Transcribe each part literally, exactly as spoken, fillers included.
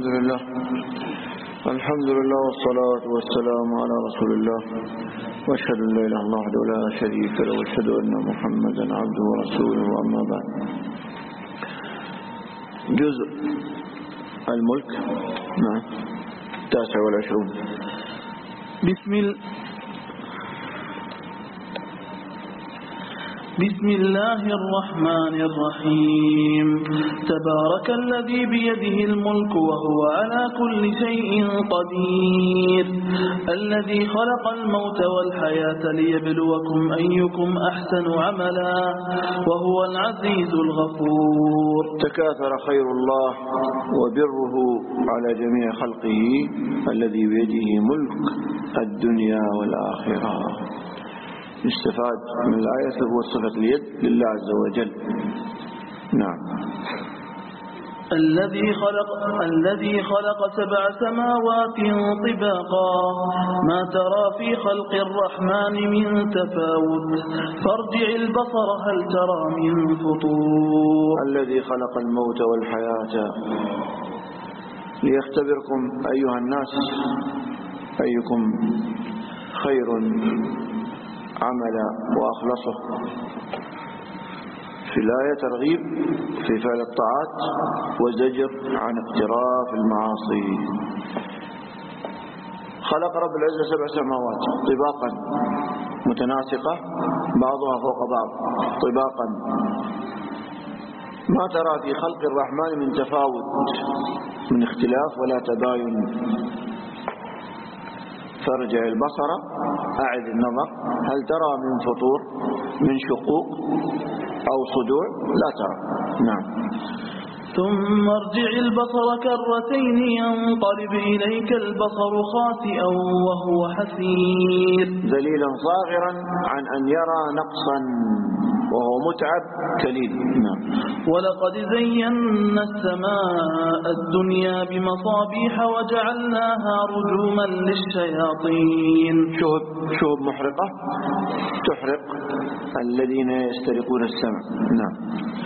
الحمد لله الحمد لله والصلاة والسلام على رسول الله وأشهد أن لا إله إلا الله وحده لا شريك له وأشهد أن محمدا عبده ورسوله أما بعد. جزء الملك نعم التاسع والعشرون. بسم الله بسم الله الرحمن الرحيم. تبارك الذي بيده الملك وهو على كل شيء قدير، الذي خلق الموت والحياة ليبلوكم أيكم أحسن عملا وهو العزيز الغفور. تكاثر خير الله وبره على جميع خلقه الذي بيده ملك الدنيا والآخرة. يستفاد من الآية ثبوت صفة اليد لله عز وجل. نعم. الذي خلق الذي خلق سبع سماوات طباقا ما ترى في خلق الرحمن من تفاوت فارجع البصر هل ترى من فطور. الذي خلق الموت والحياة ليختبركم أيها الناس أيكم خير عملا وأخلصه. في الآية ترغيب في فعل الطاعات وزجر عن اقتراف المعاصي. خلق رب العزة سبع سماوات طباقا متناسقة بعضها فوق بعض طباقا ما ترى في خلق الرحمن من تفاوت من اختلاف ولا تباين. فارجع البصر أعد النظر هل ترى من فطور من شقوق أو صدوع لا ترى. نعم. ثم ارجع البصر كرتين ينقلب إليك البصر خاسئا وهو حسير ذليلا صاغرا عن أن يرى نقصا وهو متعب كليل. نعم. ولقد زينا السماء الدنيا بمصابيح وجعلناها رجوما للشياطين. شهب شهب محرقة تحرق الذين يسترقون السمع. نعم.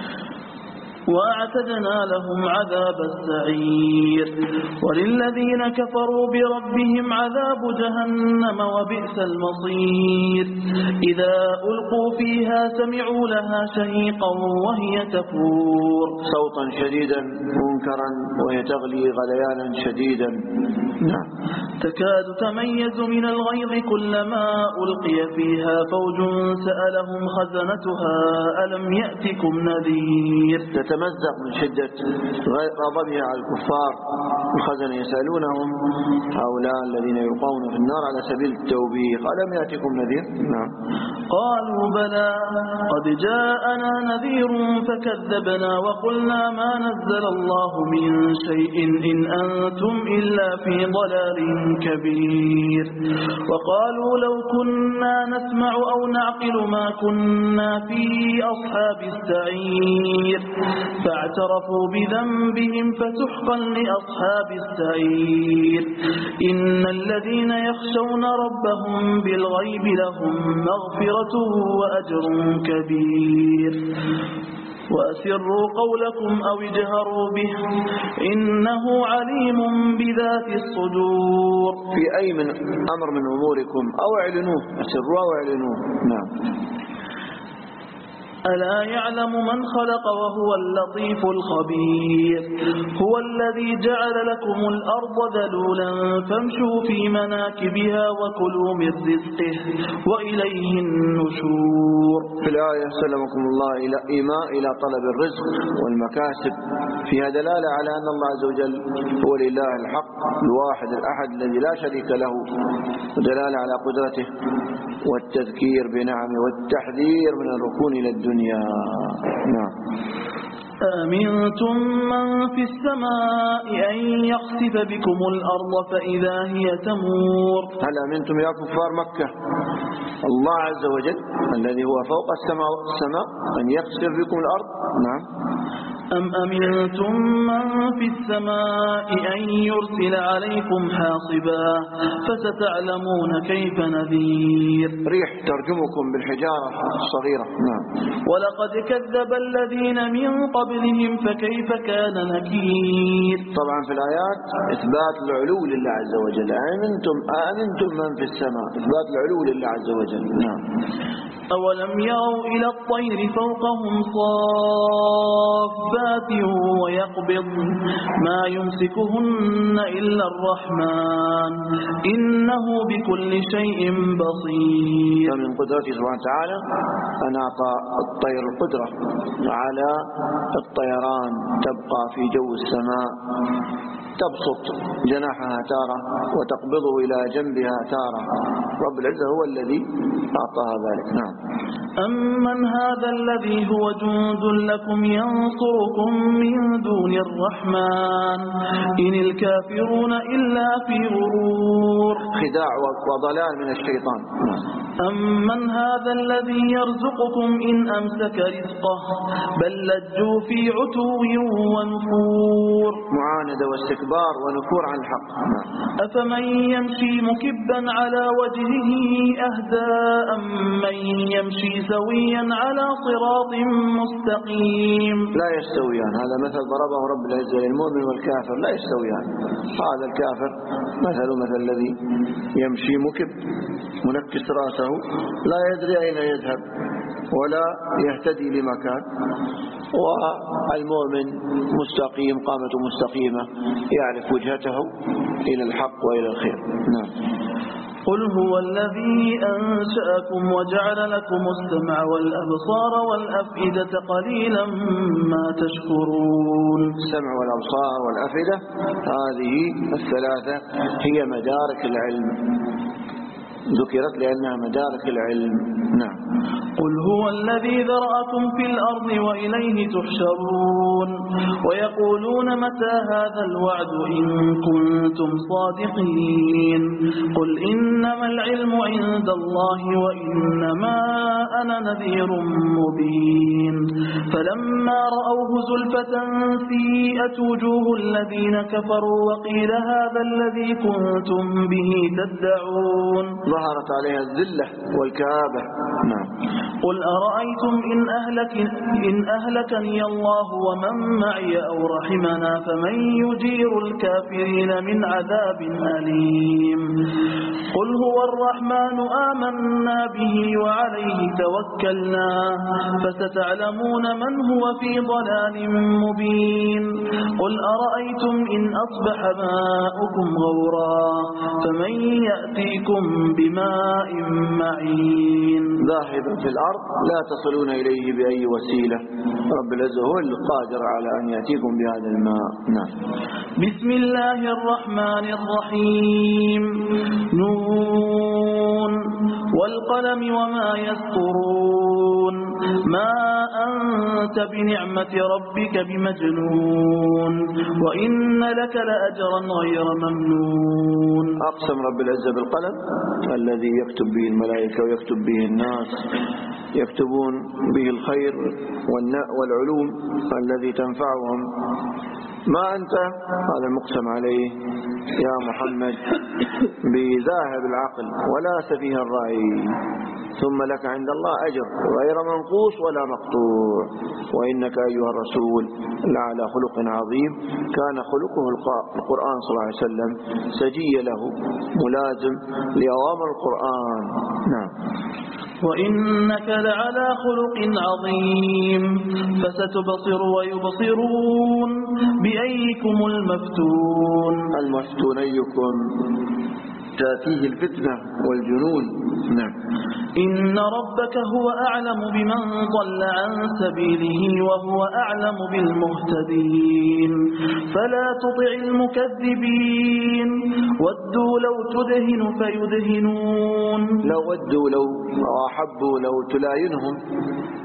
وأعتدنا لهم عذاب السعير وللذين كفروا بربهم عذاب جهنم وبئس المصير. إذا ألقوا فيها سمعوا لها شهيقا وهي تفور صوتا شديدا منكرا وهي تغلي غليانا شديدا. نعم. تكاد تميز من الغيظ كلما ألقي فيها فوج سألهم خزنتها ألم يأتكم نذير. تتمزق من شدة غضبها على الكفار. الخزن يسألونهم هؤلاء الذين يلقون في النار على سبيل التوبيخ ألم يأتكم نذير. نعم. قالوا بلى قد جاءنا نذير فكذبنا وقلنا ما نزل الله من شيء إن أنتم إلا في ضلال كبير. وقالوا لو كنا نسمع أو نعقل ما كنا في أصحاب السعير فاعترفوا بذنبهم فسحقا لأصحاب السعير. إن الذين يخشون ربهم بالغيب لهم مغفرة وأجر كبير. وأسروا قولكم أو اجهروا به إنه عليم بذات الصدور. في أي من أمر من أموركم أو اعلنوه أسروا أو اعلنوه. نعم. ألا يعلم من خلق وهو اللطيف الخبير. هو الذي جعل لكم الأرض ذلولا فامشوا في مناكبها وكلوا من رزقه وإليه النشور. في الآية سلمكم الله إلى إيماء إلى طلب الرزق والمكاسب فيها دلالة على أن الله عز وجل هو الإله الحق الواحد الأحد الذي لا شريك له ودلالة على قدرته والتذكير بنعمه والتحذير من الركون إلى الدنيا. نعم. أأمنتم من في السماء أن يخسف بكم الأرض فإذا هي تمور. هل أمنتم يا كفار مكة الله عز وجل الذي هو فوق السماء, السماء أن يخسف بكم الأرض. نعم. أم أمنتم من في السماء أن يرسل عليكم حاصبا فستعلمون كيف نذير. ريح ترجمكم بالحجارة الصغيرة. نعم. ولقد كذب الذين من قبلهم فكيف كان نكير. طبعا في الآيات إثبات العلو لله عز وجل. أأمنتم أأمنتم من في السماء، إثبات العلو لله عز وجل. نعم. أولم يروا إلى الطير فوقهم صافات ويقبض ما يمسكهن إلا الرحمن إنه بكل شيء بصير. فمن قدرته سبحانه وتعالى أن أعطى الطير القدرة على الطيران، تبقى في جو السماء، تبسط جناحها تارة وتقبضه إلى جنبها تارة. رب العزة هو الذي أعطاها ذلك. نعم. أمن هذا الذي هو جند لكم ينصركم من دون الرحمن إن الكافرون إلا في غرور. خداع وضلال من الشيطان. نعم. أمن هذا الذي يرزقكم إن أمسك رزقه بل لجوا في عتو ونفور. معاندة واستكبار ونفور عن الحق. نعم. أفمن يمشي مكبا على وجهه أهدى أم من يمشي سويا على صراط مستقيم. لا يستويان. هذا مثل ضربه رب العزة للمؤمن والكافر، لا يستويان. هذا الكافر مثل مثل الذي يمشي مكب منكس رأسه لا يدري أين يذهب ولا يهتدي لمكان، والمؤمن مستقيم قامته مستقيمة يعرف وجهته إلى الحق وإلى الخير. نعم. قل هو الذي أنشأكم وجعل لكم السمع والأبصار والأفئدة قليلا ما تشكرون. السمع والأبصار والأفئدة هذه الثلاثة هي مدارك العلم، ذكرت لأنها مدارك العلم. نعم. قل هو الذي ذرأكم في الأرض وإليه تحشرون ويقولون متى هذا الوعد إن كنتم صادقين قل إنما العلم عند الله وإنما أنا نذير مبين فلما رأوه زلفة سيئت وجوه الذين كفروا وقيل هذا الذي كنتم به تدعون. ظهرت عليها الذلة والكآبة. نعم. قل أرأيتم إن, أهلك إن أهلكني الله ومن معي أو رحمنا فمن يجير الكافرين من عذاب أليم. قل هو الرحمن آمنا به وعليه توكلنا فستعلمون من هو في ضلال مبين. قل أرأيتم إن أصبح ماؤكم غورا فمن يأتيكم بماء معين. ذاهبا في الأرض لا تصلون إليه بأي وسيلة. رب العزة هو القادر على أن يأتيكم بهذا الماء. نعم. بسم الله الرحمن الرحيم. نون والقلم وما يسطرون ما أنت بنعمة ربك بمجنون وإن لك لأجرا غير ممنون. أقسم رب العزة بالقلم الذي يكتب به الملائكة ويكتب به الناس، يكتبون به الخير والعلوم الذي تنفعهم. ما أنت هذا المقسم عليه يا محمد بذاهب العقل ولا سفيه الرأي، ثم لك عند الله أجر غير منقوص ولا مقطوع، وإنك أيها الرسول لعلى خلق عظيم. كان خلقه القرآن صلى الله عليه وسلم سجي له ملازم لأوامر القرآن. نعم. وإنك لعلى خلق عظيم فستبصر ويبصرون بأيكم المفتون. المفتون أيكم تأتيه الفتنة والجنون. نعم. إن ربك هو أعلم بمن ضل عن سبيله وهو أعلم بالمهتدين فلا تطع المكذبين ودوا لو تدهن فيدهنون. لو ودوا لو أحبوا لو تلاينهم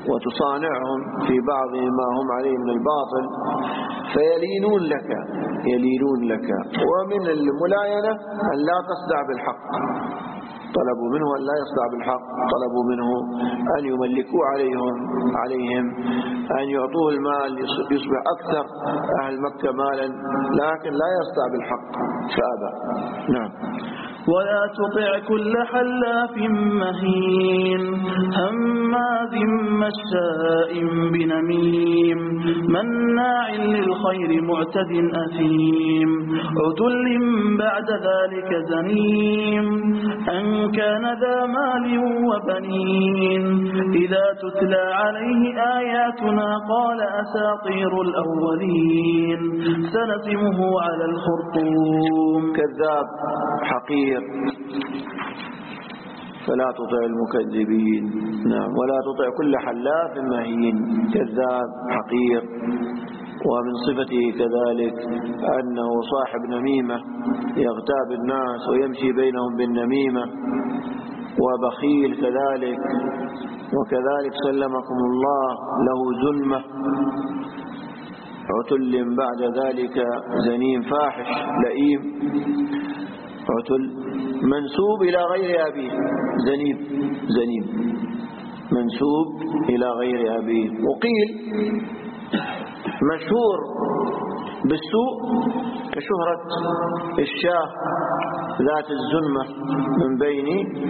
وتصانعهم في بعض ما هم عليه من الباطل فيلينون لك يلينون لك. ومن الملاينة أن لا تصدع بالحق، طلبوا منه أن لا يصدع بالحق، طلبوا منه أن يملكوا عليهم عليهم أن يعطوه المال يصبح أكثر أهل مكة مالا، لكن لا يصدع بالحق فأبى. نعم. ولا تطع كل حلاف مهين هماز مشاء بنميم مناع للخير معتد أثيم عتل بعد ذلك زنيم أن كان ذا مال وبنين إذا تتلى عليه آياتنا قال أساطير الأولين سنسمه على الخرطوم. كذاب حقير فلا تطع المكذبين. نعم. ولا تطع كل حلاف مهين، كذاب حقير. ومن صفته كذلك أنه صاحب نميمة يغتاب الناس ويمشي بينهم بالنميمة، وبخيل كذلك، وكذلك سلمكم الله له زنمة، عتل بعد ذلك زنيم فاحش لئيم. عتل منسوب إلى غير أبيه، زنيم زنيم منسوب إلى غير أبيه. وقيل مشهور بالسوء كشهرة الشاة ذات الزنمة من بين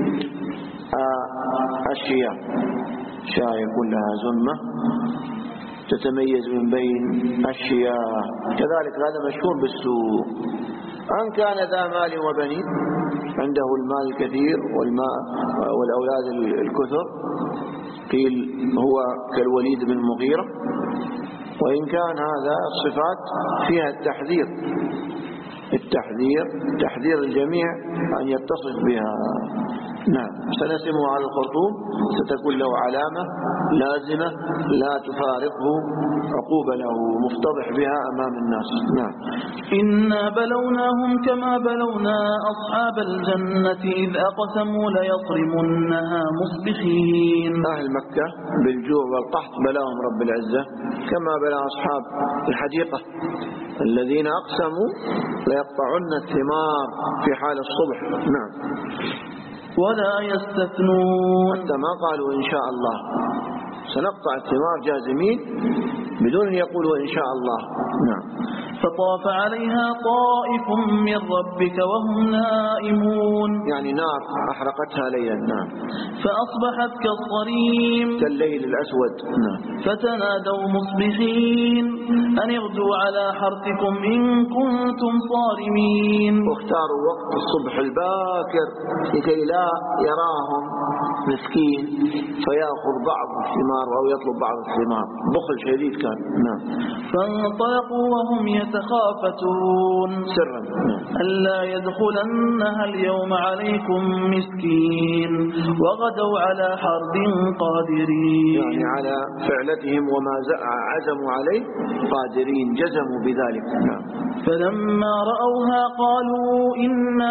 الشياه، شاة يكون لها زنمة تتميز من بين الشياه، كذلك هذا مشهور بالسوء. أن كان ذا مال وبنين، عنده المال الكثير والماء والأولاد الكثر، قيل هو كالوليد بن المغيرة. وإن كان هذا الصفات فيها التحذير التحذير تحذير الجميع أن يتصف بها. نعم. سنسمه على الخرطوم، ستكون له علامة لازمة لا تفارقه عقوبة له، مفتضح بها أمام الناس. نعم. إنا بلوناهم كما بلونا أصحاب الجنة إذ أقسموا ليصرمنها مصبحين. أهل مكة بالجوع والقحط بلاهم رب العزة كما بلا أصحاب الحديقة الذين أقسموا ليقطعن الثمار في حال الصبح. نعم. ولا يستثنون، حتى ما قالوا إن شاء الله، سنقطع الثمار جازمين بدون أن يقولوا إن شاء الله. نعم. فطاف عليها طائف من ربك وهم نائمون، يعني نار أحرقتها ليلا. نعم. فأصبحت كالصريم كالليل الأسود. نعم. فتنادوا مصبحين أن اغدوا على حرثكم إن كنتم صارمين. واختاروا وقت الصبح الباكر لكي لا يراهم مسكين فيأخذ بعض الثمار أو يطلب بعض الثمار، بخل شديد كان. نعم. فانطلقوا وهم يتخافتون سرا ألا يدخلنها اليوم عليكم مسكين وغدوا على حرد قادرين، يعني على فعلتهم وما عزموا عليه قادرين، جزموا بذلك. نعم. فلما رأوها قالوا إنا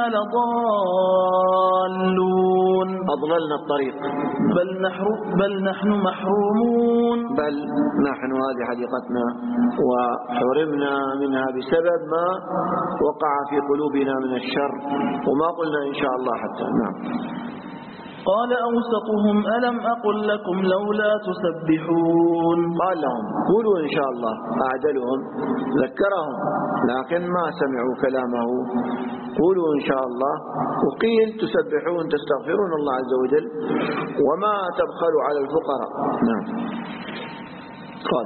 لضالون أضللنا الطريق، بل نحن, بل نحن محرومون، بل نحن هذه حديقتنا وحرمنا منها بسبب ما وقع في قلوبنا من الشر وما قلنا إن شاء الله حتى. نعم. قال أوسطهم ألم أقل لكم لولا تسبحون. قال لهم قولوا إن شاء الله، أعدلهم ذكرهم لكن ما سمعوا كلامه، قولوا إن شاء الله. وقيل تسبحون تستغفرون الله عز وجل وما تبخلوا على الفقراء. نعم. قال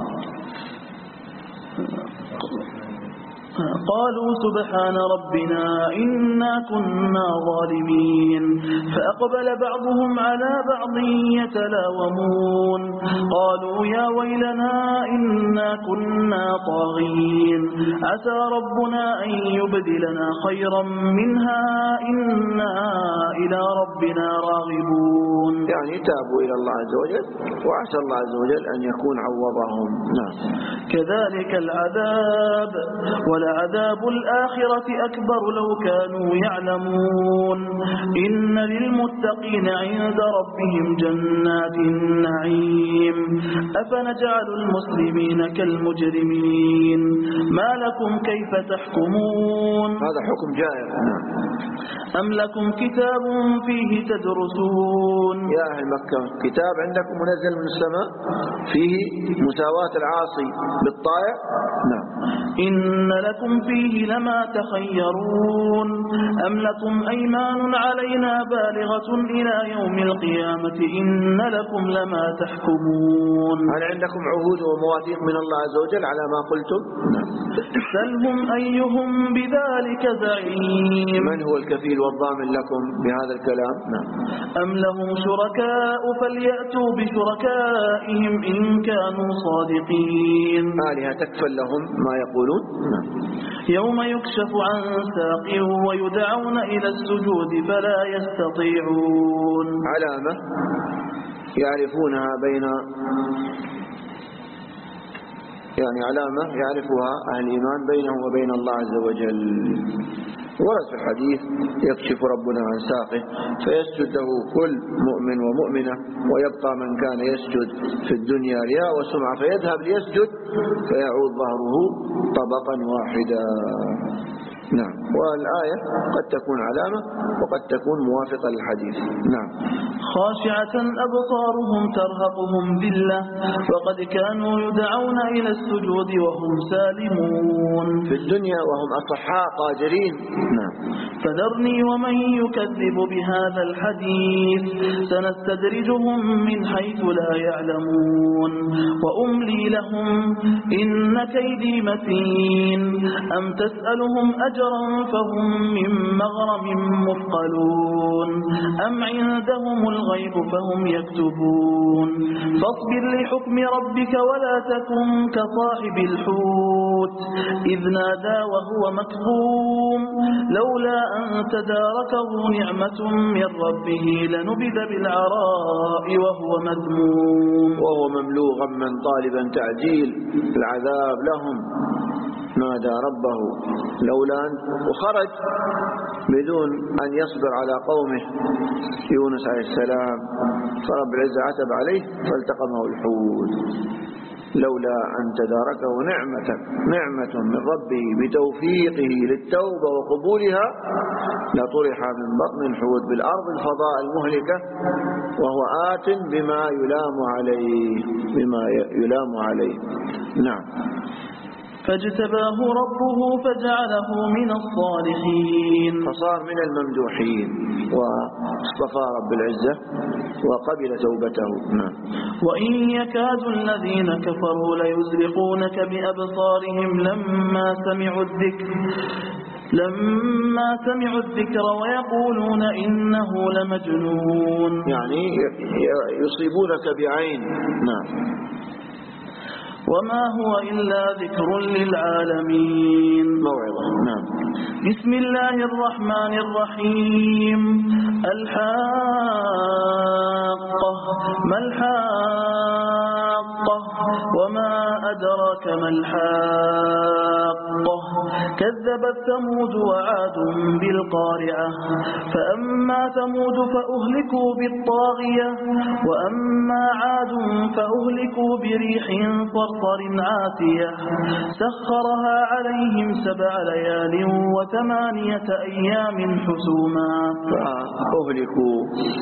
قالوا سبحان ربنا إنا كنا ظالمين، فأقبل بعضهم على بعض يتلاومون قالوا يا ويلنا إنا كنا طاغين عسى ربنا أن يبدلنا خيرا منها إنا إلى ربنا راغبون. يعني تابوا إلى الله عز وجل وعسى الله عز وجل أن يكون عوضهم. نعم. كذلك العذاب ولعذاب الآخرة أكبر لو كانوا يعلمون إن للمتقين عند ربهم جنات النعيم أفنجعل المسلمين كالمجرمين ما لكم كيف تحكمون هذا حكم جائر. أم لكم كتاب فيه تدرسون يا أهل مكة كتاب عندكم منزل من السماء فيه مساواة العاصي بالطائع. نعم. إن لكم فيه لما تخيرون أم لكم أيمان علينا بالغة إلى يوم القيامة إن لكم لما تحكمون هل عندكم عهود ومواثيق من الله عز وجل على ما قلتم؟ سلهم أيهم بذلك زعيم من هو الكفيل والضامن لكم بهذا الكلام؟ نعم. أم لهم شركاء فليأتوا بشركائهم إن كانوا صادقين آلهة تكفل لهم ما يقولون؟ نعم. يوم يكشف عن ساق ويدعون إلى السجود فلا يستطيعون علامة يعرفونها بين يعني علامة يعرفها أهل الإيمان بينه وبين الله عز وجل. ورد في الحديث يكشف ربنا عن ساقه فيسجد له كل مؤمن ومؤمنة ويبقى من كان يسجد في الدنيا رياء وسمعة فيذهب ليسجد فيعود ظهره طبقا واحدا. نعم. والآية قد تكون علامة وقد تكون موافقة للحديث. نعم. خاشعة أبصارهم ترهقهم ذلة وقد كانوا يدعون إلى السجود وهم سالمون في الدنيا وهم أصحاء قادرين. نعم. فذرني ومن يكذب بهذا الحديث سنستدرجهم من حيث لا يعلمون وأملي لهم إن كيدي متين أم تسألهم أجرا فهم من مغرم مثقلون أم عندهم الغيب فهم يكتبون فاصبر لحكم ربك ولا تكن كصاحب الحوت إذ نادى وهو مكظوم لولا أن تداركه نعمة من ربه لنبذ بالعراء وهو مذموم وهو مملوغا من طالبا تعجيل العذاب لهم نادى ربه لولا أن وخرج بدون أن يصبر على قومه يونس عليه السلام فرب العزة عتب عليه فالتقمه الحوت لولا أن تداركه نعمة نعمة من ربه بتوفيقه للتوبة وقبولها لطرح من بطن الحوت بالأرض الفضاء المهلكة وهو آت بما يلام عليه بما يلام عليه. نعم. فاجتباه ربه فجعله من الصالحين فصار من الممدوحين واصطفى رب العزة وقبل توبته. نعم. وإن يكاد الذين كفروا ليزلقونك بأبصارهم لما سمعوا الذكر لما سمعوا الذكر ويقولون إنه لمجنون يعني يصيبونك بعين. نعم. وما هو إلا ذكر للعالمين موعظة. نعم. بسم الله الرحمن الرحيم الحاقة ما الحاقة وما أدراك ما الحاقة كذبت ثمود وعاد بالقارعة فأما ثمود فأهلكوا بالطاغية وأما عاد فأهلكوا بريح صرصر عاتية سخرها عليهم سبع ليال وثمانية أيام حسوما فأهلكوا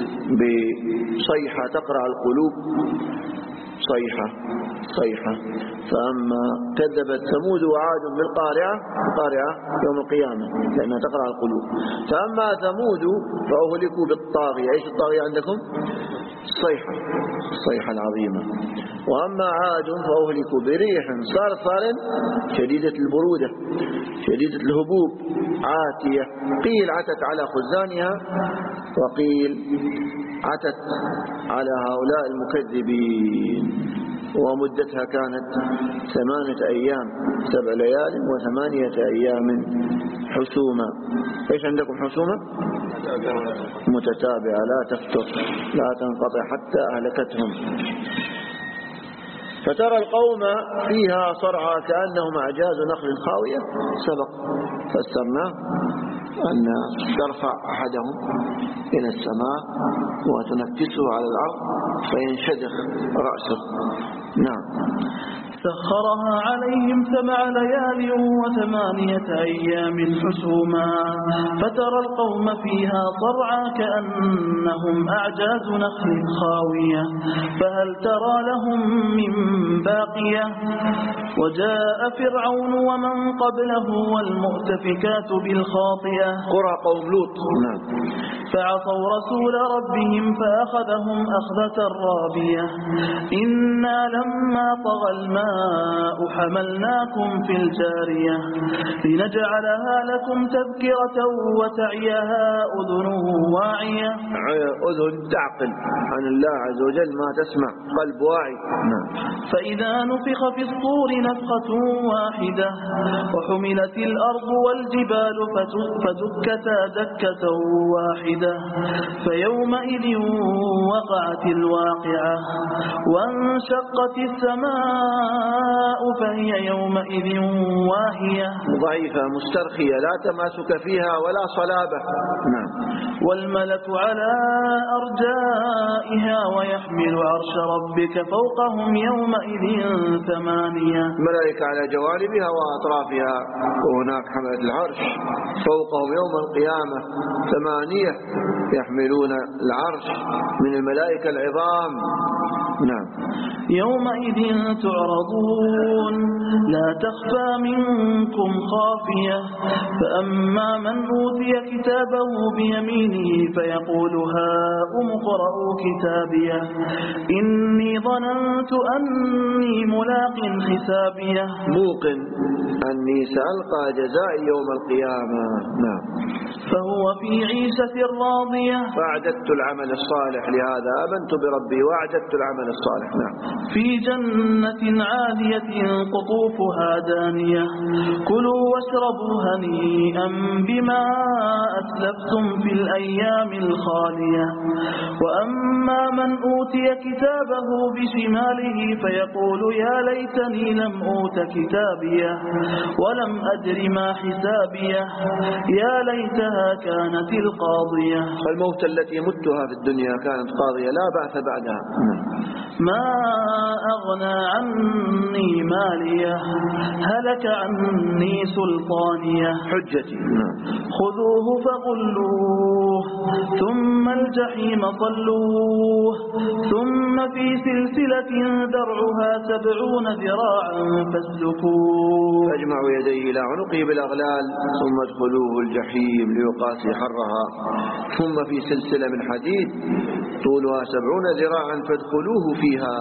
بصيحة تقرع القلوب صيحة صيحة. فأما كذبت ثمود وعاد بالقارعة القارعة يوم القيامة لأنها تقرع القلوب. فأما ثمود فأهلكوا بالطاغية. إيش الطاغية عندكم؟ الصيحة الصيحة العظيمة. وأما عاد فأهلكوا بريح صرصر شديدة البرودة شديدة الهبوب عاتية قيل عتت على خزانها وقيل عتت على هؤلاء المكذبين ومدتها كانت ثمانية أيام سبع ليال وثمانية أيام حسوما. إيش عندكم حسوما؟ متتابعة لا تفتر لا تنقطع حتى أهلكتهم. فترى القوم فيها صرعى كأنهم أعجاز نخل خاوية. سبق فسرناه أن ترفع أحدهم إلى السماء وتنكسه على الأرض فينشدخ رأسه. نعم. سخرها عليهم سبع ليال وثمانية أيام حسوما فترى القوم فيها صرعى كأنهم أعجاز نخل خاوية فهل ترى لهم من باقية. وجاء فرعون ومن قبله والمؤتفكات بالخاطئة قرى قوم لوط. نعم. فعصوا رسول ربهم فأخذهم أخذة رابية إنا لما طغى الماء حملناكم في الجارية لنجعلها لكم تذكرة وتعيها أذن واعية. أذن تعقل عن الله عز وجل ما تسمع، قلب واعي. فإذا نفخ في الصور نفخة واحدة وحملت الأرض والجبال فدكتا دكة واحدة فيومئذ وقعت الواقعة وانشقت السماء فهي يومئذ واهية ضعيفة مسترخية لا تماسك فيها ولا صلابة. نعم. والملك على أرجائها ويحمل عرش ربك فوقهم يومئذ ثمانية. الملائكة على جوانبها وأطرافها وهناك حملة العرش فوقهم يوم القيامة ثمانية يحملون العرش من الملائكة العظام. نعم. يومئذ تعرضون لا تخفى منكم خافية فأما من أوتي كتابه بيمينه فيقول هاؤم اقرءوا كتابيه إني ظننت أني ملاق حسابيه. موقن أني سألقى جزاء يوم القيامة. نعم. فهو في عيشة راضية. فأعددت العمل الصالح لهذا آمنت بربي وأعددت العمل الصالح. نعم. في جنة عالية قطوفها دانية كلوا واشربوا هنيئا بما أسلفتم في الأيام الخالية. وأما من أوتي كتابه بشماله فيقول يا ليتني لم أوت كتابيه ولم أدر ما حسابيه يا ليتها كانت القاضية. الموت التي متها في الدنيا كانت قاضية لا بعث بعدها. ما أغنى عني مالية هلك عني سلطانية. حجتي. خذوه فغلوه ثم الجحيم صلوه ثم في سلسلة ذرعها سبعون ذراعا فاسلكوه. فاجمعوا يديه إلى عنقه بالأغلال ثم ادخلوه الجحيم ليقاسي حرها ثم في سلسلة من حديد طولها سبعون ذراعا فادخلوه فيها.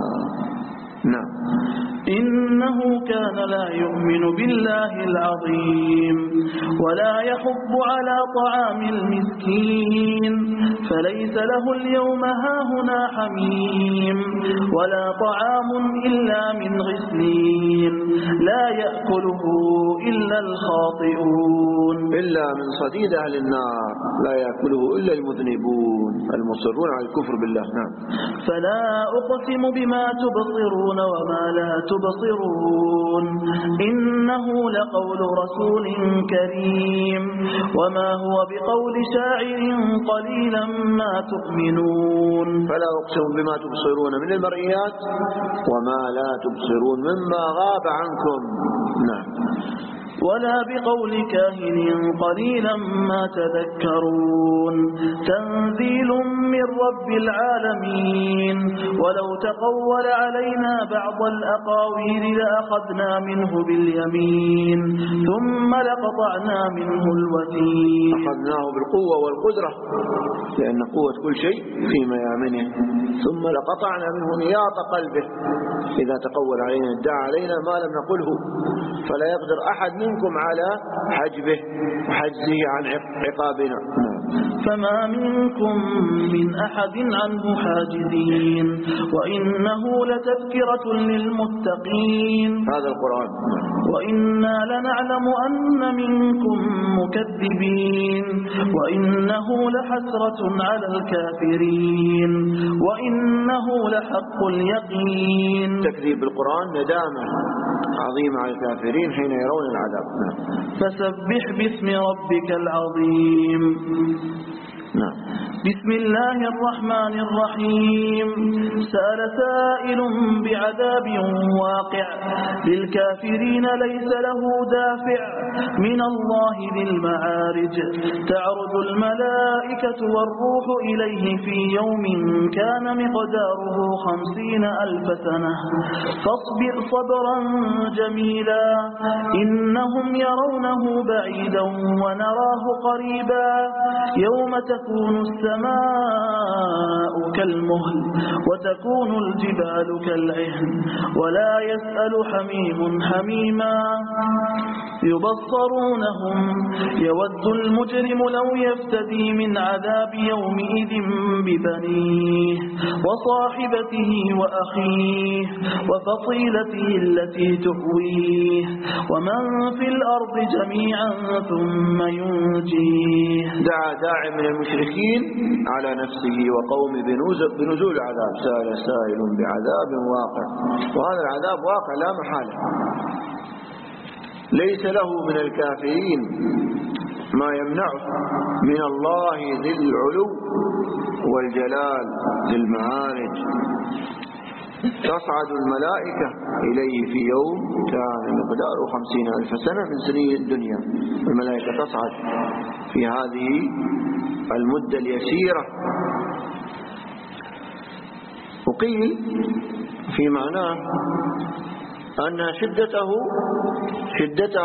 نعم. إنه كان لا يؤمن بالله العظيم ولا يحب على طعام المسكين فليس له اليوم هاهنا حميم ولا طعام إلا من غسلين لا يأكله إلا الخاطئون. إلا من صديد أهل النار لا يأكله إلا المذنبون المصرون على الكفر بالله. نعم. فلا أقسم بما تبصرون وما لا تبصرون إنه لقول رسول كريم وما هو بقول شاعر قليلا ما تؤمنون. فلا أقسم بما تبصرون من المرئيات وما لا تبصرون مما غاب عنكم. نعم. ولا بقول كاهن قليلا ما تذكرون تنزيل من رب العالمين ولو تقول علينا بعض الأقاويل لأخذنا منه باليمين ثم لقطعنا منه الوتين. أخذناه بالقوة والقدرة لأن قوة كل شيء في ميامنه ثم لقطعنا منه نياط قلبه إذا تقول علينا ادعى علينا ما لم نقله فلا يقدر أحد منكم على حجبه وحجزه عن عقابنا. فما منكم من أحد عنه حاجزين وإنه لتذكرة للمتقين. هذا القرآن. وإنا لنعلم أن منكم مكذبين وإنه لحسرة على الكافرين وإنه لحق اليقين. تكذيب بالقرآن ندامة عظيمة على الكافرين حين يرون العذاب. فسبح باسم ربك العظيم. نعم. بسم الله الرحمن الرحيم. سأل سائل بعذاب واقع للكافرين ليس له دافع من الله ذي المعارج. تعرج الملائكة والروح إليه في يوم كان مقداره خمسين ألف سنة فاصبر صبرا جميلا إنهم يرونه بعيدا ونراه قريبا يوم تكون السماء السماء كالمهل وتكون الجبال كالعهن ولا يسأل حميم حميما يبصرونهم يود المجرم لو يفتدي من عذاب يومئذ ببنيه وصاحبته وأخيه وفصيلته التي تؤويه ومن في الأرض جميعا ثم ينجيه. دعا داعي من المشركين على نفسه وقوم بنزول العذاب. سأل سائل بعذاب واقع وهذا العذاب واقع لا محالة ليس له من الكافرين ما يمنعه من الله ذي العلو والجلال ذي المعارج. تصعد الملائكة إليه في يوم كان مقداره خمسين ألف سنة من سنين الدنيا. الملائكة تصعد في هذه المدة اليسيرة. وقيل في معناه أن شدته شدته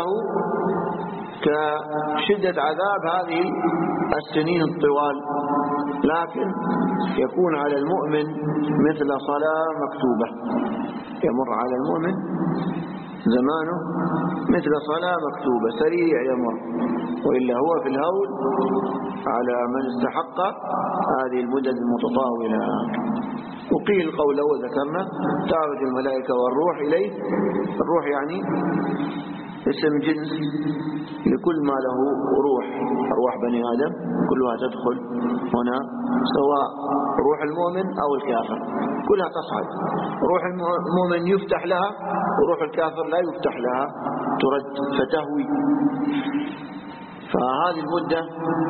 كشدة عذاب هذه السنين الطوال لكن يكون على المؤمن مثل صلاة مكتوبة. يمر على المؤمن زمانه مثل صلاة مكتوبة سريع يمر وإلا هو في الهول على من استحق هذه المدد المتطاولة. وقيل قوله وذكرنا تعرج الملائكة والروح إليه. الروح يعني اسم جنس لكل ما له روح. أرواح بني آدم كلها تدخل هنا سواء روح المؤمن أو الكافر كلها تصعد. روح المؤمن يفتح لها وروح الكافر لا يفتح لها ترد فتهوي. فهذه المدة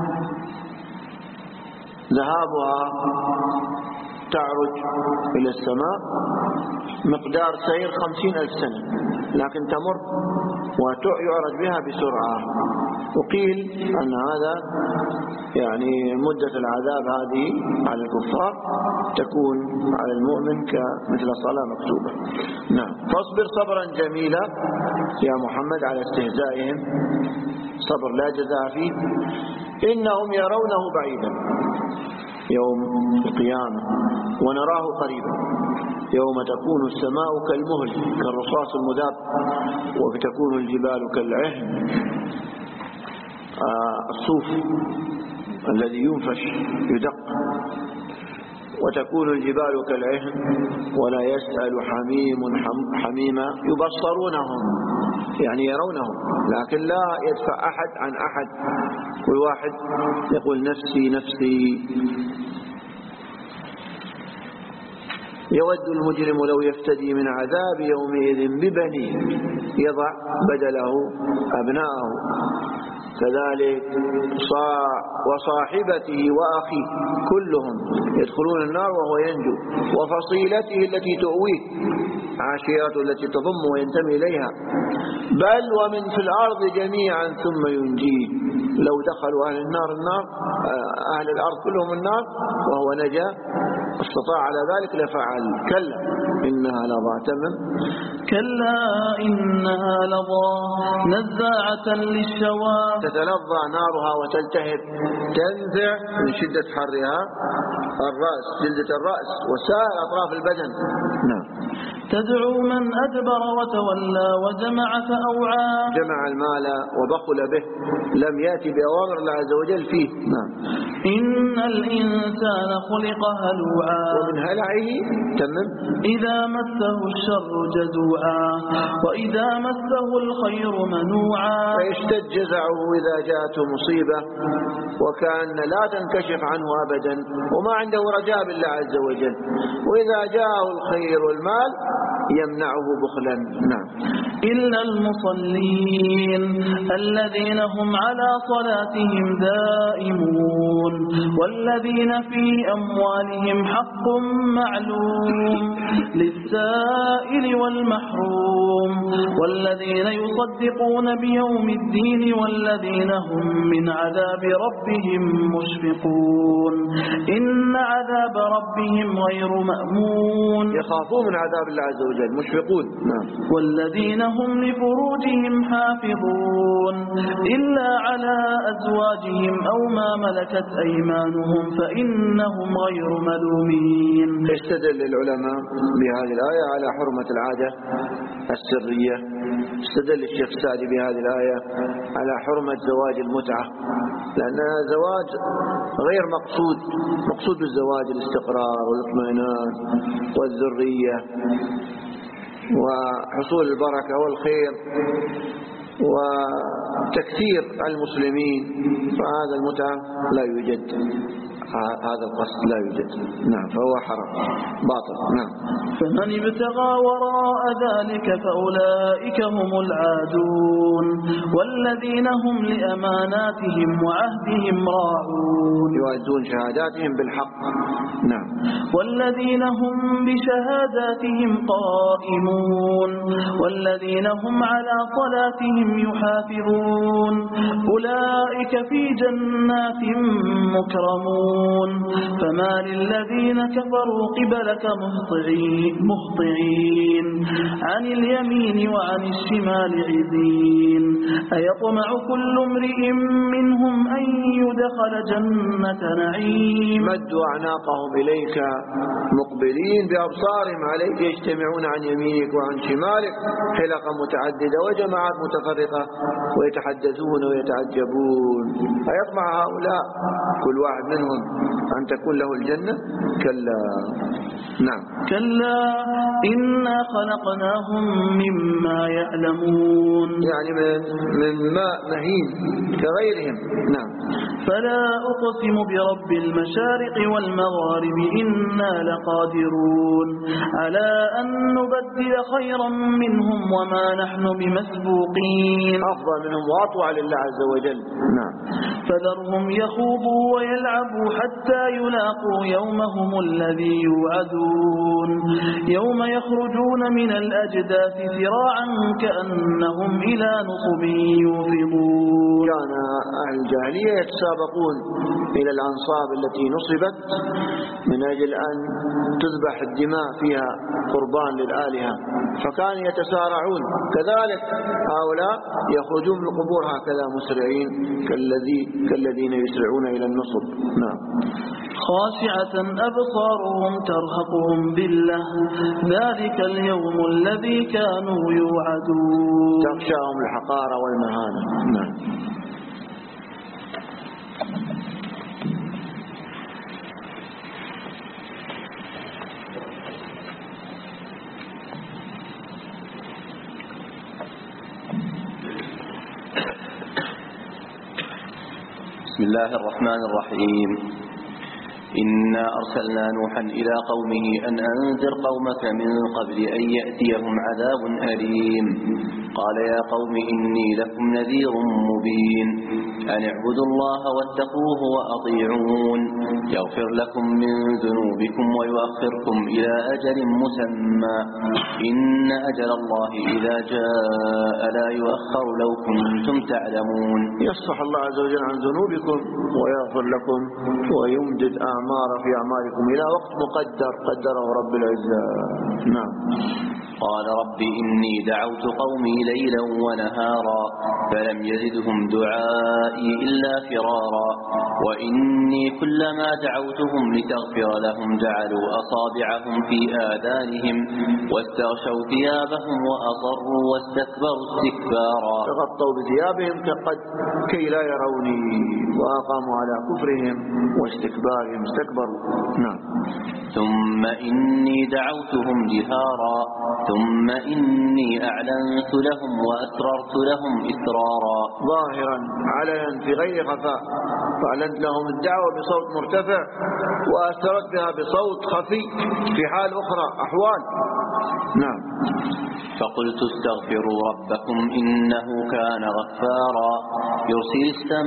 ذهابها تعرج إلى السماء مقدار سير خمسين ألف سنة لكن تمر ويعرج بها بسرعة. وقيل أن هذا يعني مدة العذاب هذه على الكفار تكون على المؤمن كمثل صلاة مكتوبة. نعم. فاصبر صبرا جميلا يا محمد على استهزائهم صبر لا جزاء فيه. إنهم يرونه بعيدا يوم القيامة ونراه قريبا يوم تكون السماء كالمهل كالرصاص المذاب وتكون الجبال كالعهن آه الصوف الذي ينفش يدق وتكون الجبال كالعهن ولا يسأل حميم حميما يبصرونهم يعني يرونهم لكن لا يدفع أحد عن أحد كل واحد يقول نفسي نفسي. يود المجرم لو يفتدي من عذاب يومئذ ببنيه يضع بدله أبناءه كذلك وصاحبته وأخيه كلهم يدخلون النار وهو ينجو وفصيلته التي تؤويه عاشيرته التي تضم وينتمي إليها بل ومن في الأرض جميعا ثم ينجيه. لو دخلوا أهل النار النار أهل الأرض كلهم النار وهو نجا استطاع على ذلك لفعل. كلا إنها لظى تمم كلا إنها لظى نزاعة للشوى تتلظى نارها وتلتهب تنزع من شدة حرها الرأس جلدة الرأس وسائر أطراف البدن. نعم. تدعو من أدبر وتولى وجمع فأوعى جمع المال وبخل به، لم يأتي بأوامر الله عز وجل فيه. نعم. إن الإنسان خلق هلوعا ومن هلعه تمم إذا مسه الشر جزوعا وإذا مسه الخير منوعا، فيشتد جزعه إذا جاءته مصيبة وكأن لا تنكشف عنه أبدا وما عنده رجاء بالله عز وجل، وإذا جاءه الخير والمال يمنعه بخلا. نعم. إلا المصلين الذين هم على صلاتهم دائمون والذين في أموالهم حق معلوم للسائل والمحروم والذين يصدقون بيوم الدين والذين هم من عذاب ربهم مشفقون إن عذاب ربهم غير مأمون، يخافون من عذاب الله عز وجل مشفقون. نعم. والذين هم لفروجهم حافظون إلا على أزواجهم أو ما ملكت أيمانهم فإنهم غير ملومين. يستدل العلماء بهذه الآية على حرمة العادة السرية. استدل الشيخ السعدي بهذه الآية على حرمة زواج المتعة، لأنها زواج غير مقصود. مقصود الزواج الاستقرار والاطمئنان والذرية وحصول البركة والخير وتكثير المسلمين، فهذا المتعة لا يوجد، هذا القصد لا يوجد. نعم. فهو حرام باطل. نعم. فمن ابتغى وراء ذلك فأولئك هم العادون والذين هم لأماناتهم وعهدهم راعون، يؤدون شهاداتهم بالحق. نعم. والذين هم بشهاداتهم قائمون والذين هم على صلاتهم يحافظون أولئك في جنات مكرمون، فما للذين كفروا قبلك مهطعين عن اليمين وعن الشمال عزين، أيطمع كل امرئ منهم أن يدخل جنة نعيم. مدوا أعناقهم إليك مقبلين بأبصارهم عليك يجتمعون عن يمينك وعن شمالك حلقة متعددة وجماعات متفرقة ويتحدثون ويتعجبون. أيطمع هؤلاء كل واحد منهم أن تكون له الجنة؟ كلا. نعم. كلا إنا خلقناهم مما يعلمون، يعني من, من ماء مهين كغيرهم. نعم. فلا أقسم برب المشارق والمغارب إنا لقادرون على أن نبدل خيرا منهم وما نحن بمسبوقين. أفضل منهم وأطوع لله عز وجل. نعم. فذرهم يخوضوا ويلعبوا حتى يلاقوا يومهم الذي يوعدون يوم يخرجون من الأجداث سراعا كأنهم إلى نصب يوفضون. كان أهل الجاهلية يتسابقون إلى الأنصاب التي نصبت من أجل أن تذبح الدماء فيها قربان للآلهة، فكانوا يتسارعون. كذلك هؤلاء يخرجون من القبور هكذا مسرعين كالذي كالذين يسرعون إلى النصب. نعم. خاشعة أبصارهم ترهقهم ذلة ذلك اليوم الذي كانوا يوعدون. تغشاهم الحقارة والمهانة. نعم. بسم الله الرحمن الرحيم. إنا أرسلنا نوحا إلى قومه أن أنذر قومك من قبل أن يأتيهم عذاب أليم. قال يا قوم إني لكم نذير مبين أن اعبدوا الله واتقوه وأطيعون يغفر لكم من ذنوبكم ويؤخركم إلى أجل مسمى إن أجل الله إذا جاء لا يؤخر لو كنتم تعلمون. يصفح الله عز وجل عن ذنوبكم ويغفر لكم ويمدد أعمار في أعمالكم إلى وقت مقدر قدره رب العزة. نعم. قال رب إني دعوت قومي ليلا ونهارا فلم يزدهم دعائي إلا فرارا وإني كلما دعوتهم لتغفر لهم جعلوا أصابعهم في آذانهم واستغشوا ثيابهم وأصروا واستكبروا استكبارا تغطوا بثيابهم كقد كي لا يروني وأقاموا على كفرهم واستكبارهم استكبروا. نعم. ثم إني دعوتهم جهارا ثم إني أعلنت لهم وأسررت لهم إسرارا ظاهرا علنا في غير خفاء، فأعلنت لهم الدعوة بصوت مرتفع وأسررت بها بصوت خفي في حال أخرى أحوال. نعم. فقلت استغفروا ربكم إنه كان غفارا يرسل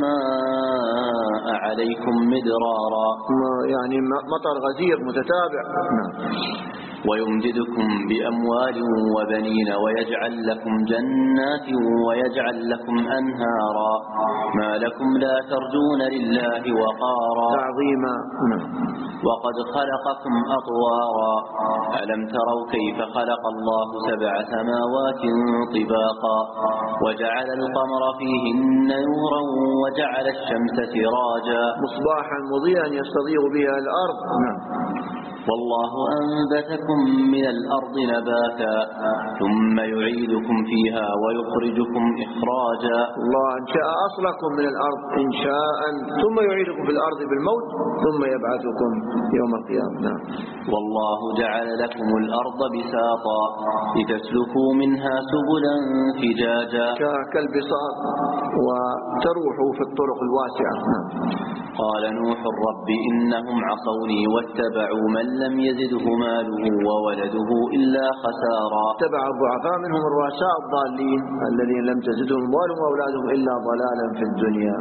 السماء عليكم مدرارا يعني مطر غزير متتابع. نعم. ويمددكم بأموال وبنين ويجعل لكم جنات ويجعل لكم أنهارا ما لكم لا ترجون لله وقارا تعظيما. وقد خلقكم أطوارا ألم تروا كيف خلق الله سبع سماوات طباقا وجعل القمر فيهن نورا وجعل الشمس سراجا مصباحا مضيئا يستضيء بها الأرض. نعم. والله أنبتكم من الأرض نباتا ثم يعيدكم فيها ويخرجكم إخراجا الله أنشأ أصلكم من الأرض إنشاء ثم يعيدكم في الأرض بالموت ثم يبعثكم يوم القيامة. والله جعل لكم الأرض بساطا لتسلكوا منها سبلا فجاجا كالبساط وتروحوا في الطرق الواسعة. قال نوح رب إنهم عصوني واتبعوا من لم يزده ماله وولده إلا خسارا اتبع الضعفاء منهم الرؤساء الضالين الذين لم تزدهم أموالهم وأولادهم إلا ضلالا في الدنيا.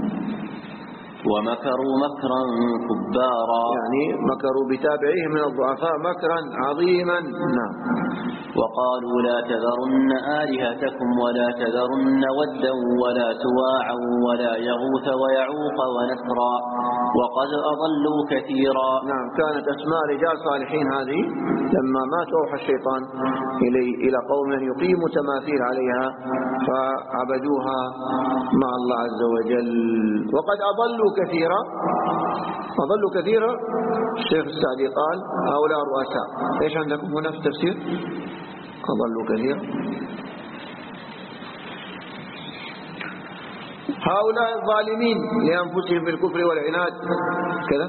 ومكروا مكرا كبارا يعني مكروا بتابعيه من الضعفاء مكرا عظيما. نعم. وقالوا لا تذرن آلهتكم ولا تذرن ودا ولا سواعا ولا يغوث ويعوق ونسرا وقد أضلوا كثيرا. نعم. كانت أسماء رجال صالحين هذه لما مات أوحى الشيطان إلي إلى قوم يقيموا تماثيل عليها فعبدوها مع الله عز وجل وقد أضلوا كثيرا. أضلوا كثيرا. الشيخ السعدي قال هؤلاء الرؤساء. إيش عندكم هنا في التفسير؟ أضلوا كثيرا. هؤلاء الظالمين لأنفسهم بالكفر والعناد كذا.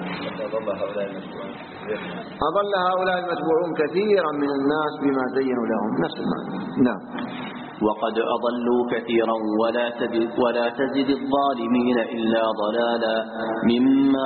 أضل هؤلاء المتبوعون كثيرا من الناس بما زينوا لهم. نفس المعنى. نعم. وقد أضلوا كثيرا ولا تزد, ولا تزد الظالمين إلا ضلالا مما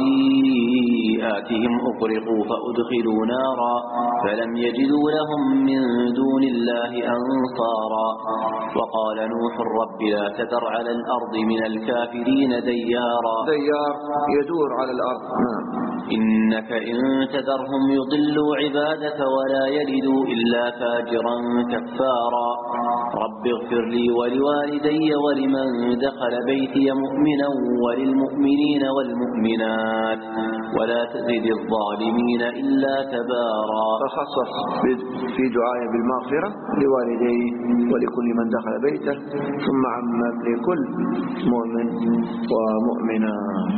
خطيئاتهم أغرقوا فأدخلوا نارا فلم يجدوا لهم من دون الله أنصارا. وقال نوح رب لا تذر على الأرض من الكافرين ديارا ديار يدور على الأرض. إنك إن تذرهم يضلوا عبادك ولا يلدوا إلا فاجرا كفارا. رب اغفر لي ولوالدي ولمن دخل بيتي مؤمنا وللمؤمنين والمؤمنات ولا تزد الظالمين إلا تبارا. فخصص في دعائه بالمغفرة لوالديه ولكل من دخل بيته ثم عمم لكل مؤمن ومؤمنة.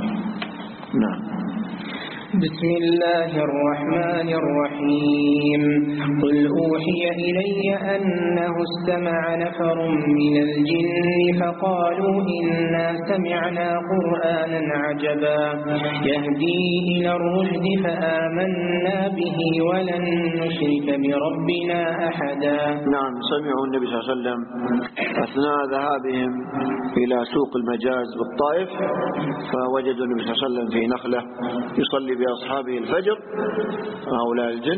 نعم. بسم الله الرحمن الرحيم. قل أوحي إلي أنه استمع نفر من الجن فقالوا إنا سمعنا قرآنا عجبا يهدي إلى الرشد فآمنا به ولن نشرك بربنا أحدا. نعم. سمعوا النبي صلى الله عليه وسلم أثناء ذهابهم إلى سوق المجاز بالطائف فوجدوا النبي صلى الله عليه وسلم في نخلة يصلي بأصحابه الفجر هؤلاء الجن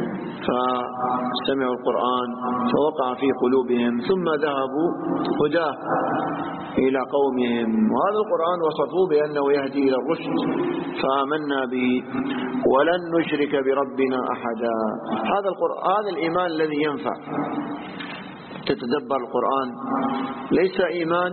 فسمعوا القرآن فوقع في قلوبهم ثم ذهبوا هداه إلى قومهم وهذا القرآن وصفوه بأنه يهدي إلى الرشد فآمنا به ولن نشرك بربنا أحدا. هذا القرآن الإيمان الذي ينفع. تتدبر القرآن ليس إيمان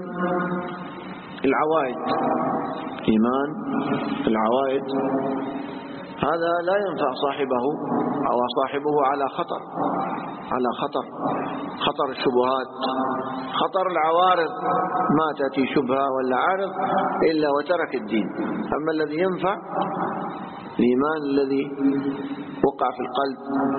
العوائد. إيمان العوائد هذا لا ينفع صاحبه أو صاحبه على خطر. على خطر خطر الشبهات، خطر العوارض، ما تأتي شبهة ولا عارض إلا وترك الدين. أما الذي ينفع الإيمان الذي وقع في القلب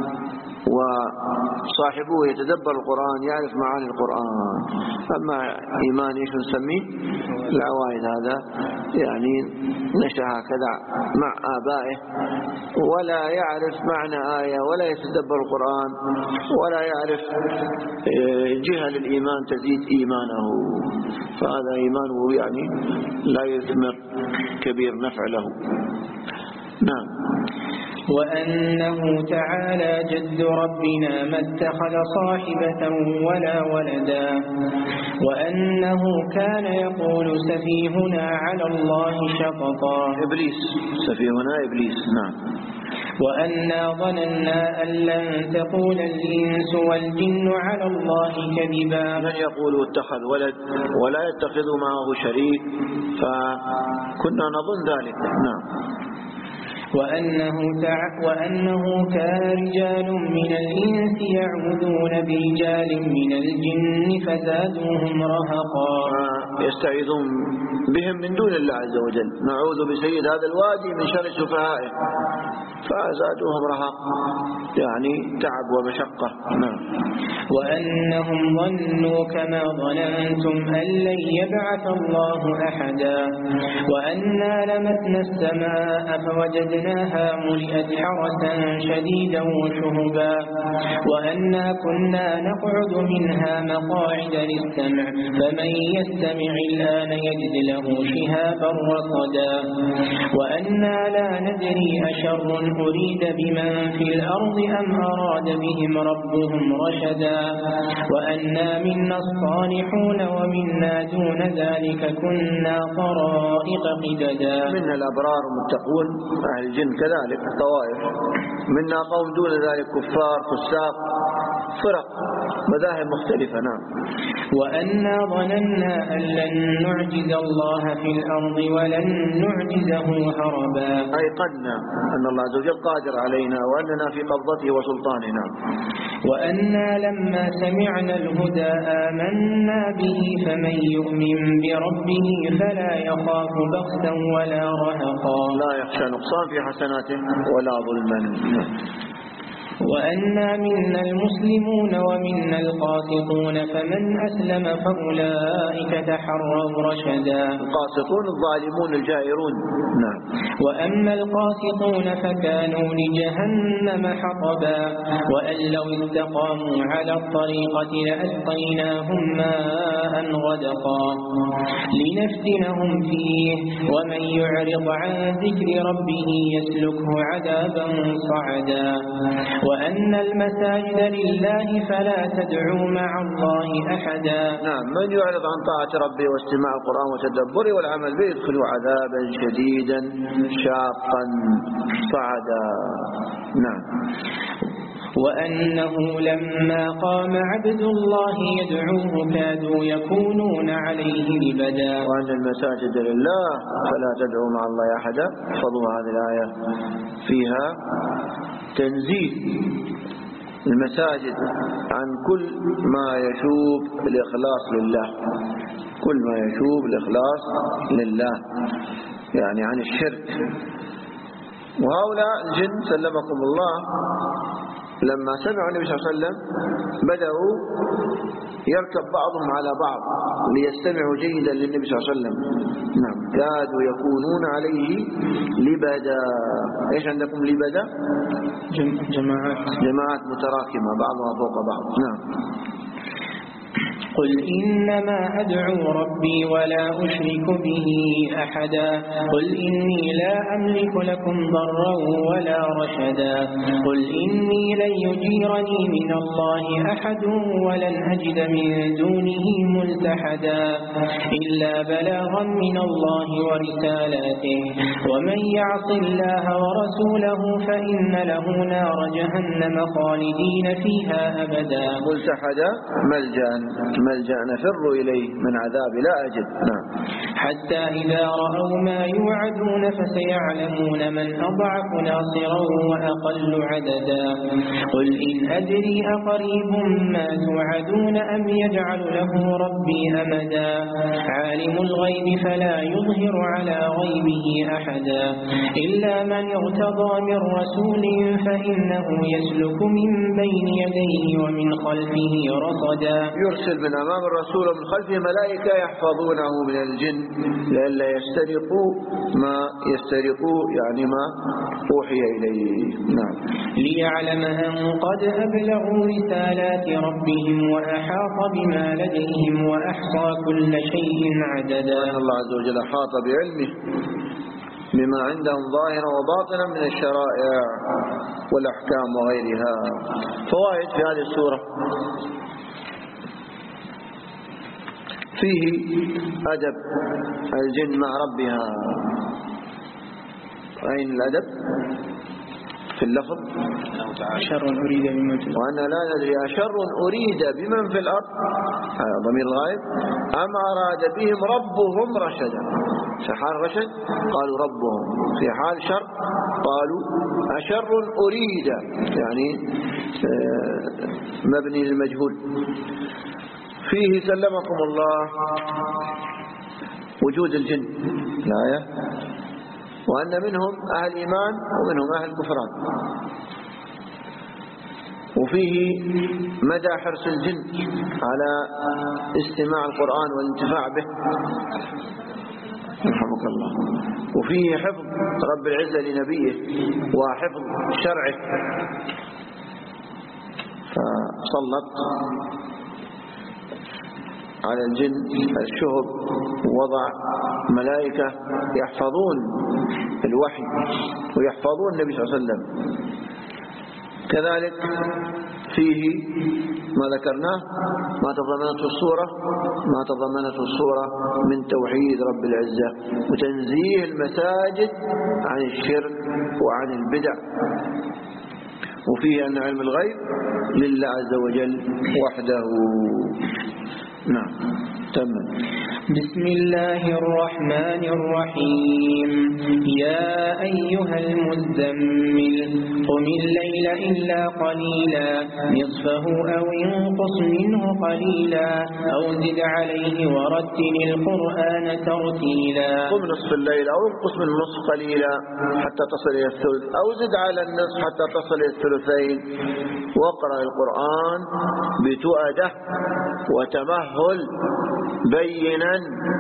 وصاحبه يتدبر القرآن يعرف معاني القرآن. أما إيمان إيش نسميه العوائد، هذا يعني نشأ هكذا مع آبائه ولا يعرف معنى آية ولا يتدبر القرآن ولا يعرف جهة للإيمان تزيد إيمانه، فهذا إيمانه يعني لا يثمر كبير نفع له. نعم. وأنه تعالى جد ربنا ما اتخذ صاحبة ولا ولدا، وأنه كان يقول سفيهنا على الله شططا. إبليس، سفيهنا إبليس. نعم. وأنا ظننا أن لن تقول الإنس والجن على الله كذبا. من يقول اتخذ ولد ولا يتخذ معه شريك، فكنا نظن ذلك. نعم. وأنه, تع... وأنه كان رجال من الإنس يعوذون برجال من الجن فزادوهم رهقا. يستعيذون بهم من دون الله عز وجل، نعوذ بسيد هذا الوادي من شر سفهائه، فزادوهم رهق يعني تعب ومشقة. نعم. وأنهم ظنوا كما ظننتم أن لن يبعث الله أحدا، وأنا لمسنا السماء فوجدناها ملئت حرسا شديدا وشهبا، وأنا كنا نقعد منها مقاعد للسمع فمن يستمع الآن يجد له شهابا رصدا، وأنا لا ندري أشر أريد بمن في الأرض أم أراد بهم ربهم رشدا، وأنا منا الصالحون ومنا دون ذلك كنا طرائق قددا. منا الأبرار المتقون أهل الجن كذلك طوائف، منا قوم دون ذلك كفار فساق فرق مذاهب مختلفة. نعم. وأنا ظننا أن لن نعجز الله في الأرض ولن نعجزه هربا. أيقنا أن الله عز وجل قادر علينا وأننا في قبضته وسلطانه. وأنا لما سمعنا الهدى آمنا به فمن يؤمن بربه فلا يخاف بخسا ولا رهقا. لا يخشى نقصان في حسناته ولا ظلما. وأنا منا المسلمون ومنا القاسطون فمن أسلم فأولئك تحروا رشدا. القاسطون الظالمون الجائرون. نعم. وأما القاسطون فكانوا لجهنم حطبا، وأن لو استقاموا على الطريقة لأسقيناهم ماء غدقا لنفتنهم فيه، ومن يعرض عن ذكر ربه يسلكه عذابا صعدا. وأن المساجد لله فلا تدعوا مع الله أحدا. نعم. من يعرض عن طاعة ربه واستماع القرآن وتدبره والعمل به يدخل عذابا شديدا شاقا صعدا. نعم. وأنه لما قام عبد الله يدعوه كادوا يكونون عليه لبدا. وأن المساجد لله فلا تدعوا مع الله أحدا. فضوا هذه الآية فيها تنزيه المساجد عن كل ما يشوب الإخلاص لله، كل ما يشوب الإخلاص لله يعني عن الشرك. وهؤلاء الجن سلمكم الله لما سمعوا النبي صلى الله عليه وسلم بدأوا يركب بعضهم على بعض ليستمعوا جيدا للنبي صلى الله عليه وسلم. نعم. كادوا يكونون عليه لبدا. ايش عندكم لبدا؟ جماعات جماعات متراكمة بعضها فوق بعض. نعم. قل إنما أدعو ربي ولا أشرك به أحدا. قل إني لا أملك لكم ضرا ولا رشدا. قل إني لن يجيرني من الله أحد ولن أجد من دونه ملتحدا إلا بلاغا من الله ورسالاته، ومن يعص الله ورسوله فإن له نار جهنم خالدين فيها أبدا. ملتحدا ملجأ ملجأ نفر إليه من عذاب لا أجد. نعم. حتى إذا رأوا ما يوعدون فسيعلمون من أضعف ناصرا وأقل عددا قل إن أدري أقريب ما توعدون أم يجعل له ربي أمدا عالم الغيب فلا يظهر على غيبه أحدا إلا من ارتضى من رسول فإنه يسلك من بين يديه ومن خلفه رصدا يرسل من أمام الرسول ومن خلفه ملائكة يحفظونه من الجن لئلا يسترقوا ما يسترقوا يعني ما أوحي إليه. نعم. ليعلم أن قد أبلغوا رسالات ربهم وأحاط بما لديهم وأحصى كل شيء عددا. وأن الله عز وجل أحاط بعلمه بما عندهم ظاهرا وباطنا من الشرائع والأحكام وغيرها. فوائد في هذه السورة: فيه أدب الجن مع ربها. أين الأدب؟ في اللفظ شر أريد بمن في الأرض وأن لا ندري أشر أريد بمن في الأرض هذا ضمير الغائب أم أراد بهم ربهم رشدا. في حال رشد قالوا ربهم، في حال شر قالوا أشر أريد يعني مبني للمجهول. فيه سلمكم الله وجود الجن الآية، وأن منهم أهل إيمان ومنهم أهل كفران. وفيه مدى حرص الجن على استماع القرآن والانتفاع به رحمك الله. وفيه حفظ رب العزة لنبيه وحفظ شرعه، فسلط على الجن الشهب ووضع ملائكة يحفظون الوحي ويحفظون النبي صلى الله عليه وسلم. كذلك فيه ما ذكرناه ما تضمنته السورة ما تضمنته السورة من توحيد رب العزة وتنزيه المساجد عن الشرك وعن البدع. وفيه أن علم الغيب لله عز وجل وحده. نعم. تمام. بسم الله الرحمن الرحيم. يا أيها المزمل قم الليل إلا قليلا نصفه أو انقص منه قليلا أو زد عليه ورتل القرآن ترتيلا. قم نصف الليل أو انقص من النصف قليلا حتى تصل إلى الثلث أو زد على النصف حتى تصل إلى الثلثين واقرأ القرآن بتؤدة وتمهل بينا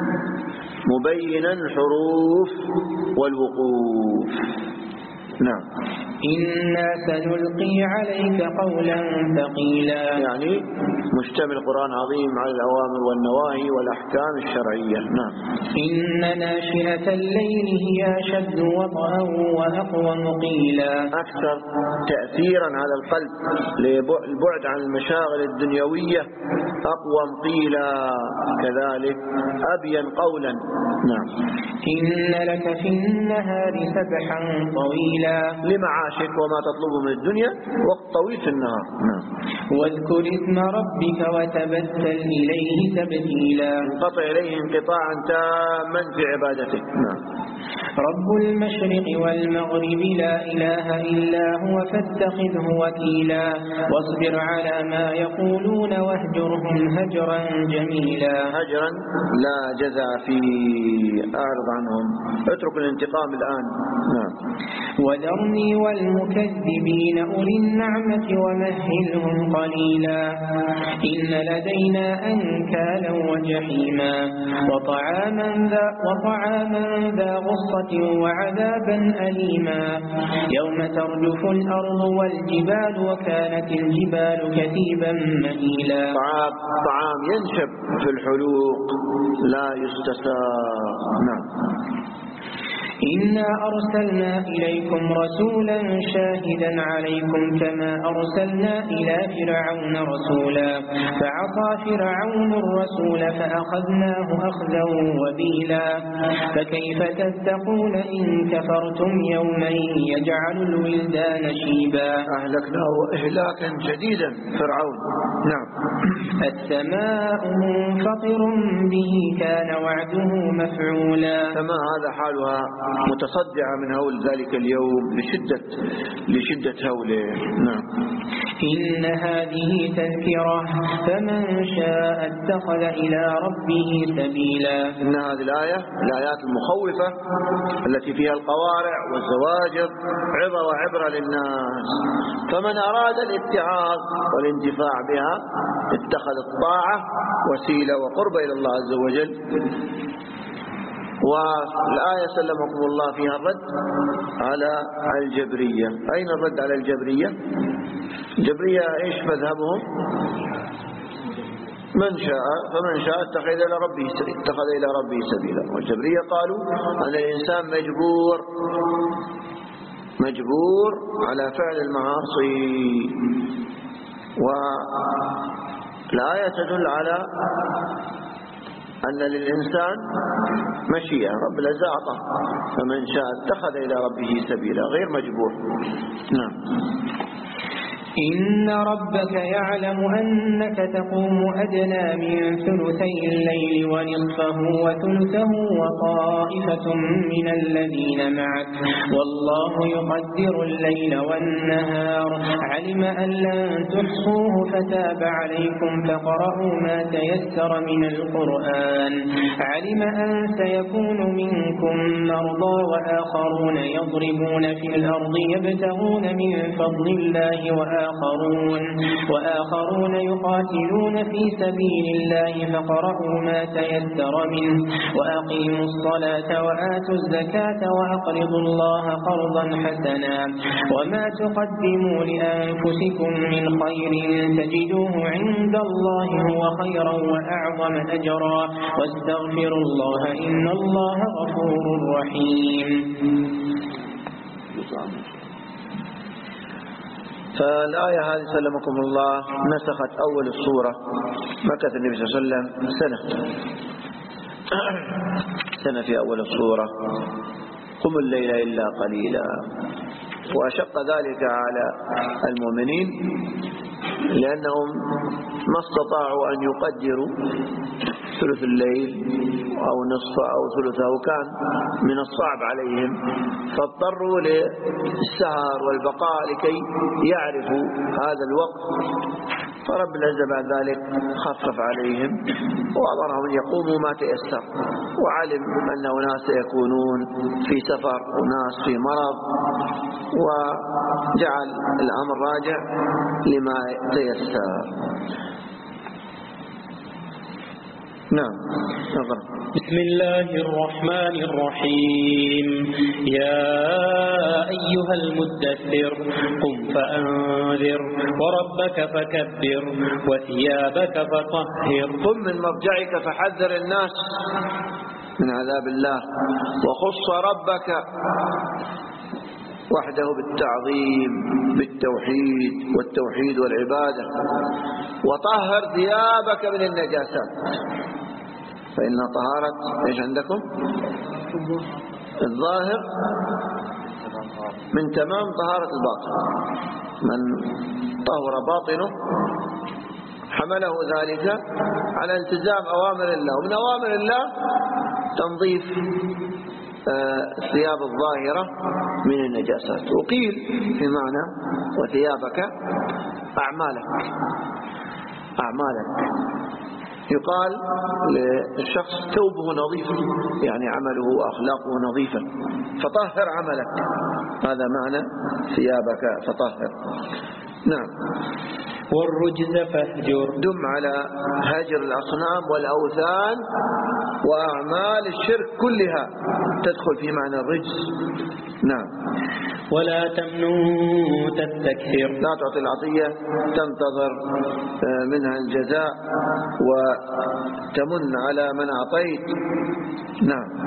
مبينا الحروف والوقوف. نعم. إنا سنلقي عليك قولا ثقيلا يعني مشتمل القرآن عظيم على الأوامر والنواهي والأحكام الشرعية. نعم. إن ناشئة الليل هي أشد وطئا وأقوم قيلا أكثر تأثيرا على القلب للبعد عن المشاغل الدنيوية أقوم قيلا كذلك أبين قولا. نعم. إن لك في النهار سبحا طويلا لمعاشك وما تطلبه من الدنيا وقت طويل في النهار. نعم. واذكر اسم ربك وتبتل إليه تبتيلا انقطع إليه انقطاعا تاما في عبادته. نعم. رب المشرق والمغرب لا إله إلا هو فاتخذه وكيلا واصبر على ما يقولون واهجرهم هجرا جميلا. هجرا لا جزع فيه، أعرض عنهم، اترك الانتقام الآن. نعم. وذرني والمكذبين أولي النعمة ومهلهم قليلا إن لدينا أنكالا وجحيما وطعاما ذا, وطعاما ذا غصة وعذابا أليما يوم ترجف الأرض والجبال وكانت الجبال كثيبا مهيلا. طعام, طعام ينشب في الحلوق لا يستساغ. نعم. إنا أرسلنا إليكم رسولا شاهدا عليكم كما أرسلنا إلى فرعون رسولا فعصى فرعون الرسول فأخذناه أخذا وبيلا فكيف تتقون إن كفرتم يوما يجعل الولدان شيبا أهلكناه إهلاكا شديدا فرعون. نعم. السماء منفطر به كان وعده مفعولا. فما هذا حالها متصدعة من هول ذلك اليوم لشدة لشدة هوله. نعم. إن هذه تذكرة فمن شاء اتخذ إلى ربه سبيلا. إن هذه الآية الآيات المخوفة التي فيها القوارع والزواجر عظة وعبرة للناس، فمن أراد الاتعاظ والانتفاع بها اتخذ الطاعة وسيلة وقرب إلى الله عز وجل. والآية سلمكم الله فيها الرد على الجبرية. أين الرد على الجبرية؟ الجبرية إيش مذهبهم؟ من شاء فمن شاء اتخذ إلى ربه اتخذ إلى ربه سبيلا. والجبرية قالوا أن الإنسان مجبور مجبور على فعل المعاصي، والآية تدل على أن للإنسان مشيئة، رب العزة أعطاه فمن شاء اتخذ إلى ربه سبيلا، غير مجبور. نعم. إن ربك يعلم أنك تقوم أدنى من ثلثي الليل ونصفه وثلثه وطائفة من الذين معك والله يقدر الليل والنهار علم أن لن تحصوه فتاب عليكم فقرأوا ما تيسر من القرآن علم أن سيكون منكم مرضى وآخرون يضربون في الأرض يبتغون من فضل الله وآخرون وآخرون, وآخرون يقاتلون في سبيل الله فقرأوا ما تيسر منه وأقيموا الصلاة وآتوا الزكاة وأقرضوا الله قرضا حسنا وما تقدموا لأنفسكم من خير تجدوه عند الله هو خيرا وأعظم أجرا واستغفروا الله إن الله غفور رحيم. فالآية هذه سلمكم الله نسخت أول الصورة، مكث النبي صلى الله عليه وسلم سنة سنة في أول الصورة، قم الليل إلا قليلا، وأشق ذلك على المؤمنين لأنهم ما استطاعوا أن يقدروا ثلث الليل أو نصف أو ثلثه، كان من الصعب عليهم فاضطروا للسهر والبقاء لكي يعرفوا هذا الوقت، فرب العزة بعد ذلك خفف عليهم وأمرهم يقوموا ما تيسر، وعلم أن أناس سيكونون في سفر وناس في مرض وجعل الأمر راجع لما تيسر. نعم. بسم الله الرحمن الرحيم. يا أيها المدثر قم فأنذر وربك فكبر وثيابك فطهر. قم من مضجعك فحذر الناس من عذاب الله، وخص ربك وحده بالتعظيم بالتوحيد والتوحيد والعبادة، وطهر ثيابك من النجاسات، فإن طهارة إيش عندكم؟ الظاهر من تمام طهارة الباطن، من طهر باطنه حمله ذلك على التزام أوامر الله، ومن أوامر الله تنظيف الثياب الظاهرة من النجاسات. وقيل في معنى وثيابك أعمالك أعمالك يقال للشخص ثوبه نظيف، يعني عمله وأخلاقه نظيفة، فطهر عملك، هذا معنى ثيابك فطهر. نعم. والرجز فاهجر، دم على هجر الأصنام والأوثان وأعمال الشرك كلها تدخل في معنى الرجز. نعم. ولا تمنن تستكثر، لا تعطي العطية تنتظر منها الجزاء وتمن على من أعطيت. نعم.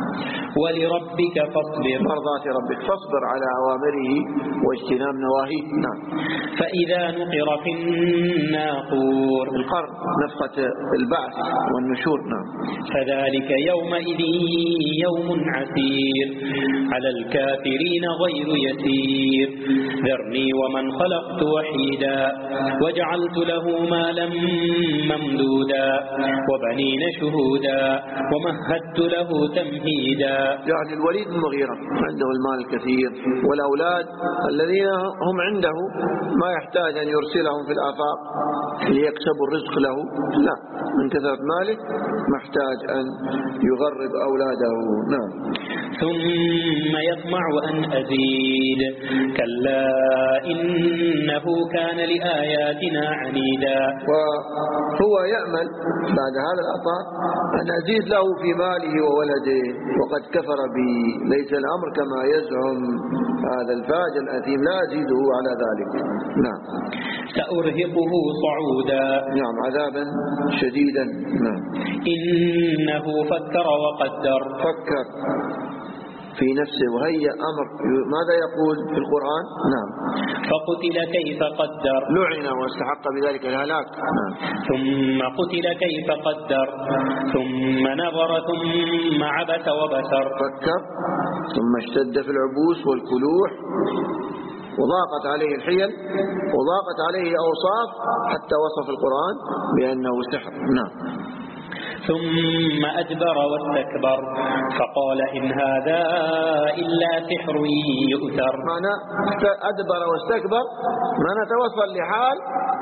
ولربك فاصبر مرضات ربك فاصبر على أوامره واجتناب نواهيه. نعم. فإذا نقر في الناقور القرن نفخة البعث والنشور. نعم. فذلك يومئذ يوم عسير على الكافرين غير يسير ذرني ومن خلقت وحيدا وجعلت له مالا ممدودا وبنين شهودا ومهدت له تمهيدا. يعني الوليد بن المغيرة عنده المال الكثير والأولاد الذين هم عنده ما يحتاج أن يرسلهم في الآفاق ليكسبوا الرزق له، لا، من كثرة ماله محتاج أن يغرب أولاده. نعم. ثم يطمع أن أزيد كلا إنه كان لآياتنا عنيدا. وهو يأمل بعد هذا العطاء أن أزيد له في ماله وولده وقد كفر بي، ليس الأمر كما يزعم هذا الفاجر الأثيم، لا أزيده على ذلك. نعم. سأرهقه صعودا. نعم، عذابا شديدا. نعم. إنه فكر وقدر. فكر في نفسه وهي أمر. ماذا يقول في القرآن؟ نعم. فقتل كيف قدر. لعن واستحق بذلك الهلاك. نعم. ثم قتل كيف قدر ثم نظر ثم عبس وبسر. فكر ثم اشتد في العبوس والكلوح وضاقت عليه الحيل وضاقت عليه أوصاف حتى وصف القرآن بأنه سحر. نعم. ثم أدبر واستكبر فقال إن هذا إلا سحر يؤثر. معنى أدبر واستكبر معنى توصل لحال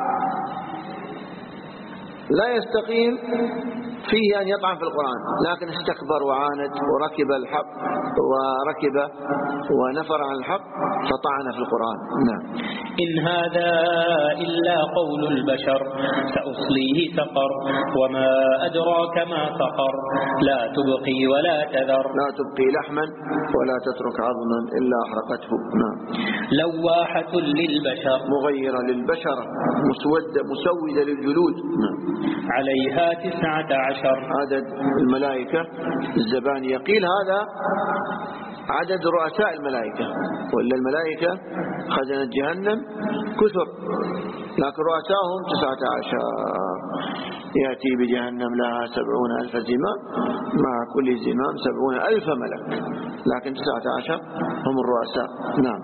لا يستقيم فيه أن يطعن في القرآن، لكن استكبر وعاند وركب الحق وركب ونفر عن الحق فطعن في القرآن. نعم. إن هذا إلا قول البشر سأصليه سقر وما أدراك ما سقر لا تبقي ولا تذر. لا تبقي لحما ولا تترك عظما إلا أحرقته. نعم. لواحة للبشر مغيرة للبشرة مسودة مسودة للجلود. نعم. عليها تسعة عشر. عدد الملائكة الزبانية. قيل هذا عدد رؤساء الملائكة، وإلا الملائكة خزنة جهنم كثر لكن رؤساهم تسعة عشر. يأتي بجهنم لها سبعون ألف زمام مع كل زمام سبعون ألف ملك، لكن تسعة عشر هم الرؤساء. نعم.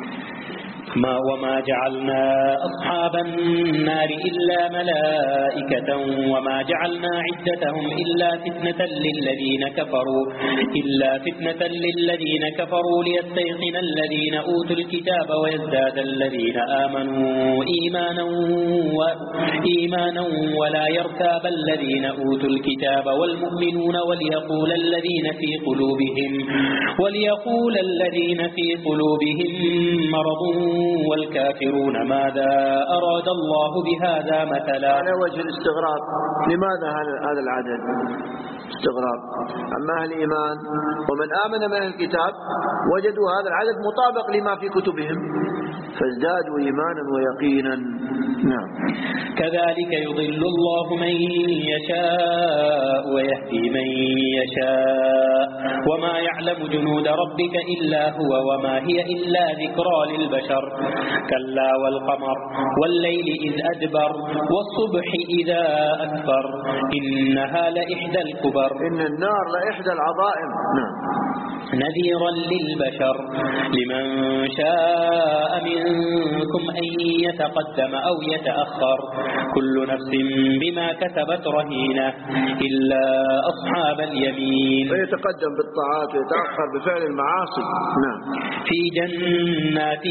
ما وما جعلنا أصحاب النار إلا ملائكة وما جعلنا عدتهم إلا فتنة للذين كفروا إلا فتنة للذين كفروا ليستيقن الذين أوتوا الكتاب ويزداد الذين آمنوا إيمانا وإيمانا ولا يرتاب الذين أوتوا الكتاب والمؤمنون وليقول الذين في قلوبهم وليقول الذين في قلوبهم مرض والكافرون ماذا أراد الله بهذا مثلا. على وجه الاستغراب لماذا هذا العدد؟ استغراب. أما أهل الإيمان ومن آمن من الكتاب وجدوا هذا العدد مطابق لما في كتبهم فازدادوا إيمانا ويقينا. نعم. كذلك يضل الله من يشاء ويهدي من يشاء وما يعلم جنود ربك إلا هو وما هي إلا ذكرى للبشر. كلا والقمر والليل إذ أدبر والصبح إذا أسفر إنها لإحدى الكبر. إن النار لإحدى العظائم. نعم. نذيرا للبشر لمن شاء منكم أن يتقدم أو يتأخر كل نفس بما كسبت رهينة إلا أصحاب اليمين. فيتقدم بالطاعات ويتأخر بفعل المعاصي. نعم. في جنات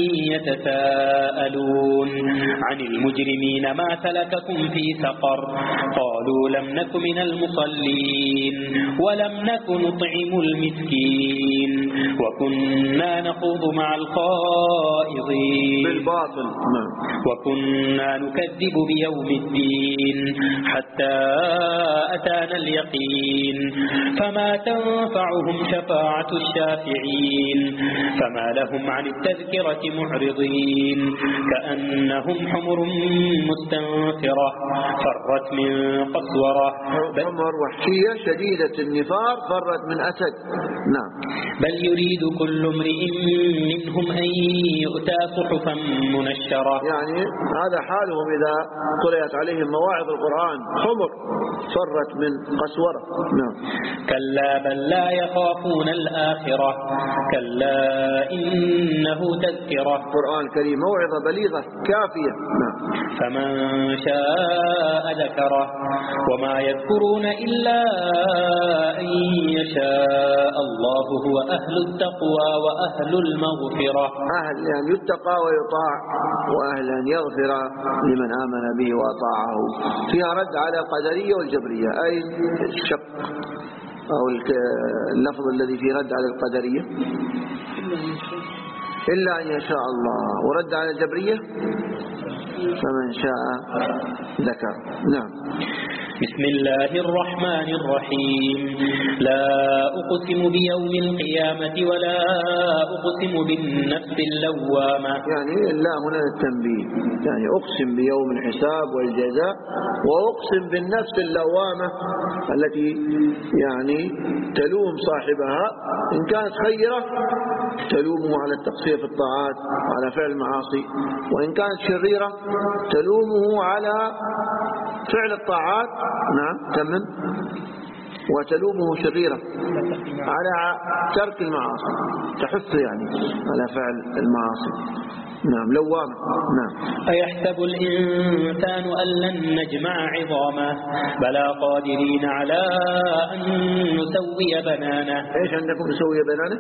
يتساءلون عن المجرمين ما سلككم في سقر قالوا لم نك من المصلين ولم نك نطعم المسكين وكنا نخوض مع الخائضين بالباطل. نعم. وكنا نكذب بيوم الدين حتى أتانا اليقين فما تنفعهم شفاعة الشافعين فما لهم عن التذكرة معرضين كأنهم حمر مستنفرة فرت من قسورة حمر وحشية شديدة النفار فرت من أسد. نعم. بل يريد كل امرئ منهم أن يؤتى صحفا منشرة. يعني هذا حالهم إذا قرأت عليهم مواعظ القرآن، حمر فرت من قسورة. نعم. كلا بل لا يخافون الآخرة كلا إنه تذكرة. القرآن الكريم موعظة بليغة كافية. نعم. فمن شاء ذكره وما يذكرون إلا أن يشاء الله هو أهل التقوى وأهل المغفرة. أهل يعني يتقى ويطاع، وأهل أن يغفر لمن آمن به وأطاعه. فيها رد على القدرية والجبرية، أي الشق أو اللفظ الذي فيه رد على القدرية إلا أن يشاء الله، ورد على الجبرية فمن شاء ذكر. نعم. بسم الله الرحمن الرحيم. لا أقسم بيوم القيامة ولا أقسم بالنفس اللوامة. يعني اللام هنا للتنبيه، يعني أقسم بيوم الحساب والجزاء، وأقسم بالنفس اللوامة التي يعني تلوم صاحبها إن كانت خيرة تلومه على التقصير في الطاعات وعلى فعل المعاصي، وإن كانت شريرة تلومه على فعل الطاعات. نعم. تمن. وتلومه شريرة على ترك المعاصي، تحث يعني على فعل المعاصي. نعم. لوامة. نعم. أيحسب الإنسان أن لن نجمع عظامه بلى قادرين على أن نسوي بنانه. إيش عندكم نسوي بنانه؟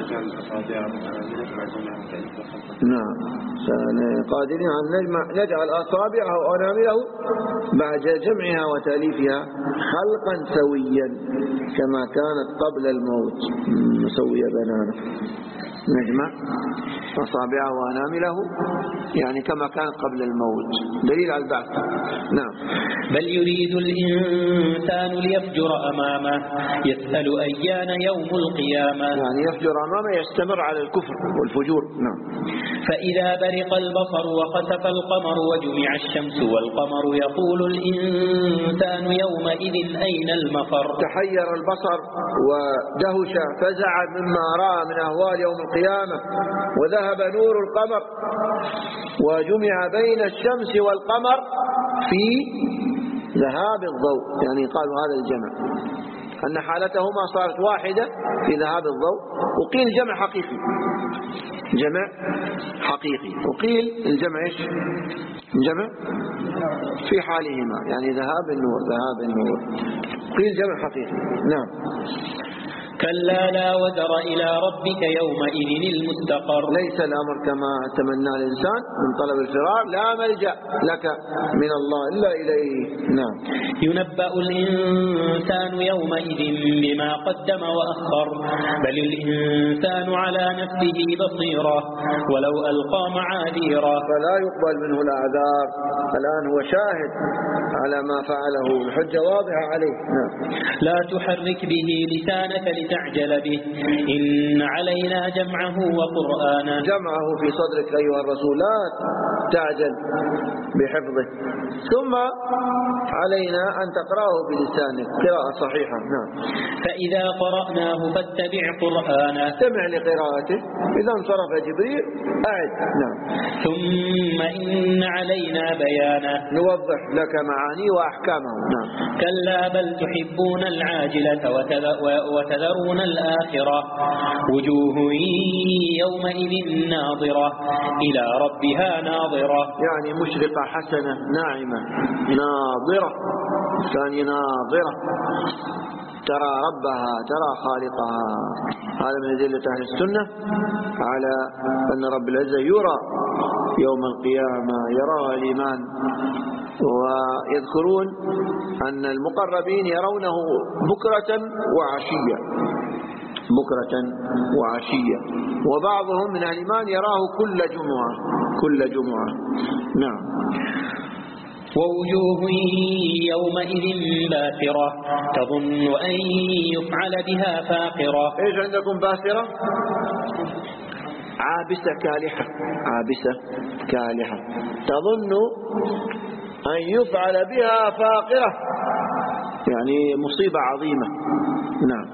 نعم. قادرين على نجمع نجعل أصابعه وأنامله بعد جمعها وتأليفها خلقا سويا كما كانت قبل الموت. نسوي بنانه، نجمع أصابعه وأنامله يعني كما كان قبل الموت، دليل على البعث. نعم. بل يريد الإنسان ليفجر أمامه يسأل أيان يوم القيامة. يعني يفجر أمامه، يستمر على الكفر والفجور. نعم. فإذا برق البصر وخسف القمر وجمع الشمس والقمر يقول الإنسان يومئذ أين المفر. تحير البصر ودهش فزع مما رأى من أهوال يوم القيامة، وذهب نور القمر وجمع بين الشمس والقمر في ذهاب الضوء. يعني قالوا هذا الجمع أن حالتهما صارت واحدة في ذهاب الضوء، وقيل جمع حقيقي، جمع حقيقي، وقيل الجمع إيش؟ جمع في حالهما يعني ذهاب النور ذهاب النور، قيل جمع حقيقي. نعم. كلا لا وزر إلى ربك يومئذ المستقر. ليس الأمر كما تمنى الإنسان من طلب الفرار، لا ملجأ لك من الله إلا إليه. نعم. ينبأ الإنسان يومئذ بما قدم وأخر بل الإنسان على نفسه بصيرة ولو ألقى معاذيره. فلا يقبل منه الأعذار، الآن هو شاهد على ما فعله، الحجة واضحة عليه. نعم. لا تحرك به لسانك لتعجل به إن علينا جمعه وقرآنه. جمعه في صدرك أيها الرسول، لا تعجل بحفظه، ثم علينا أن تقرأه بلسانك قراءة صحيحة. نعم. فإذا قرأناه فاتبع قرآنه. استمع لقراءته، إذا انصرف جبريل أعد. نعم. ثم إن علينا بيانه. نوضح لك معاني وأحكامه. نعم. كلا بل تحبون العاجلة وتذرون الآخرة وجوه يومئذ ناظرة إلى ربها ناظرة. يعني مشرقة حسنة ناعمة ناظرة، ثاني ناظرة ترى ربها ترى خالقها. هذا من أدلة أهل السنة على أن رب العزة يرى يوم القيامة، يراها الإيمان، ويذكرون أن المقربين يرونه بكرة وعشية، بكرة وعشية، وبعضهم من أهل الإيمان يراه كل جمعة كل جمعة. نعم. ووجوه يومئذ باسرة تظن أن يفعل بها فاقرة. إيش عندكم باسرة؟ عابسة كالحة، عابسة كالحة تظن أن يفعل بها فاقرة، يعني مصيبة عظيمة. نعم.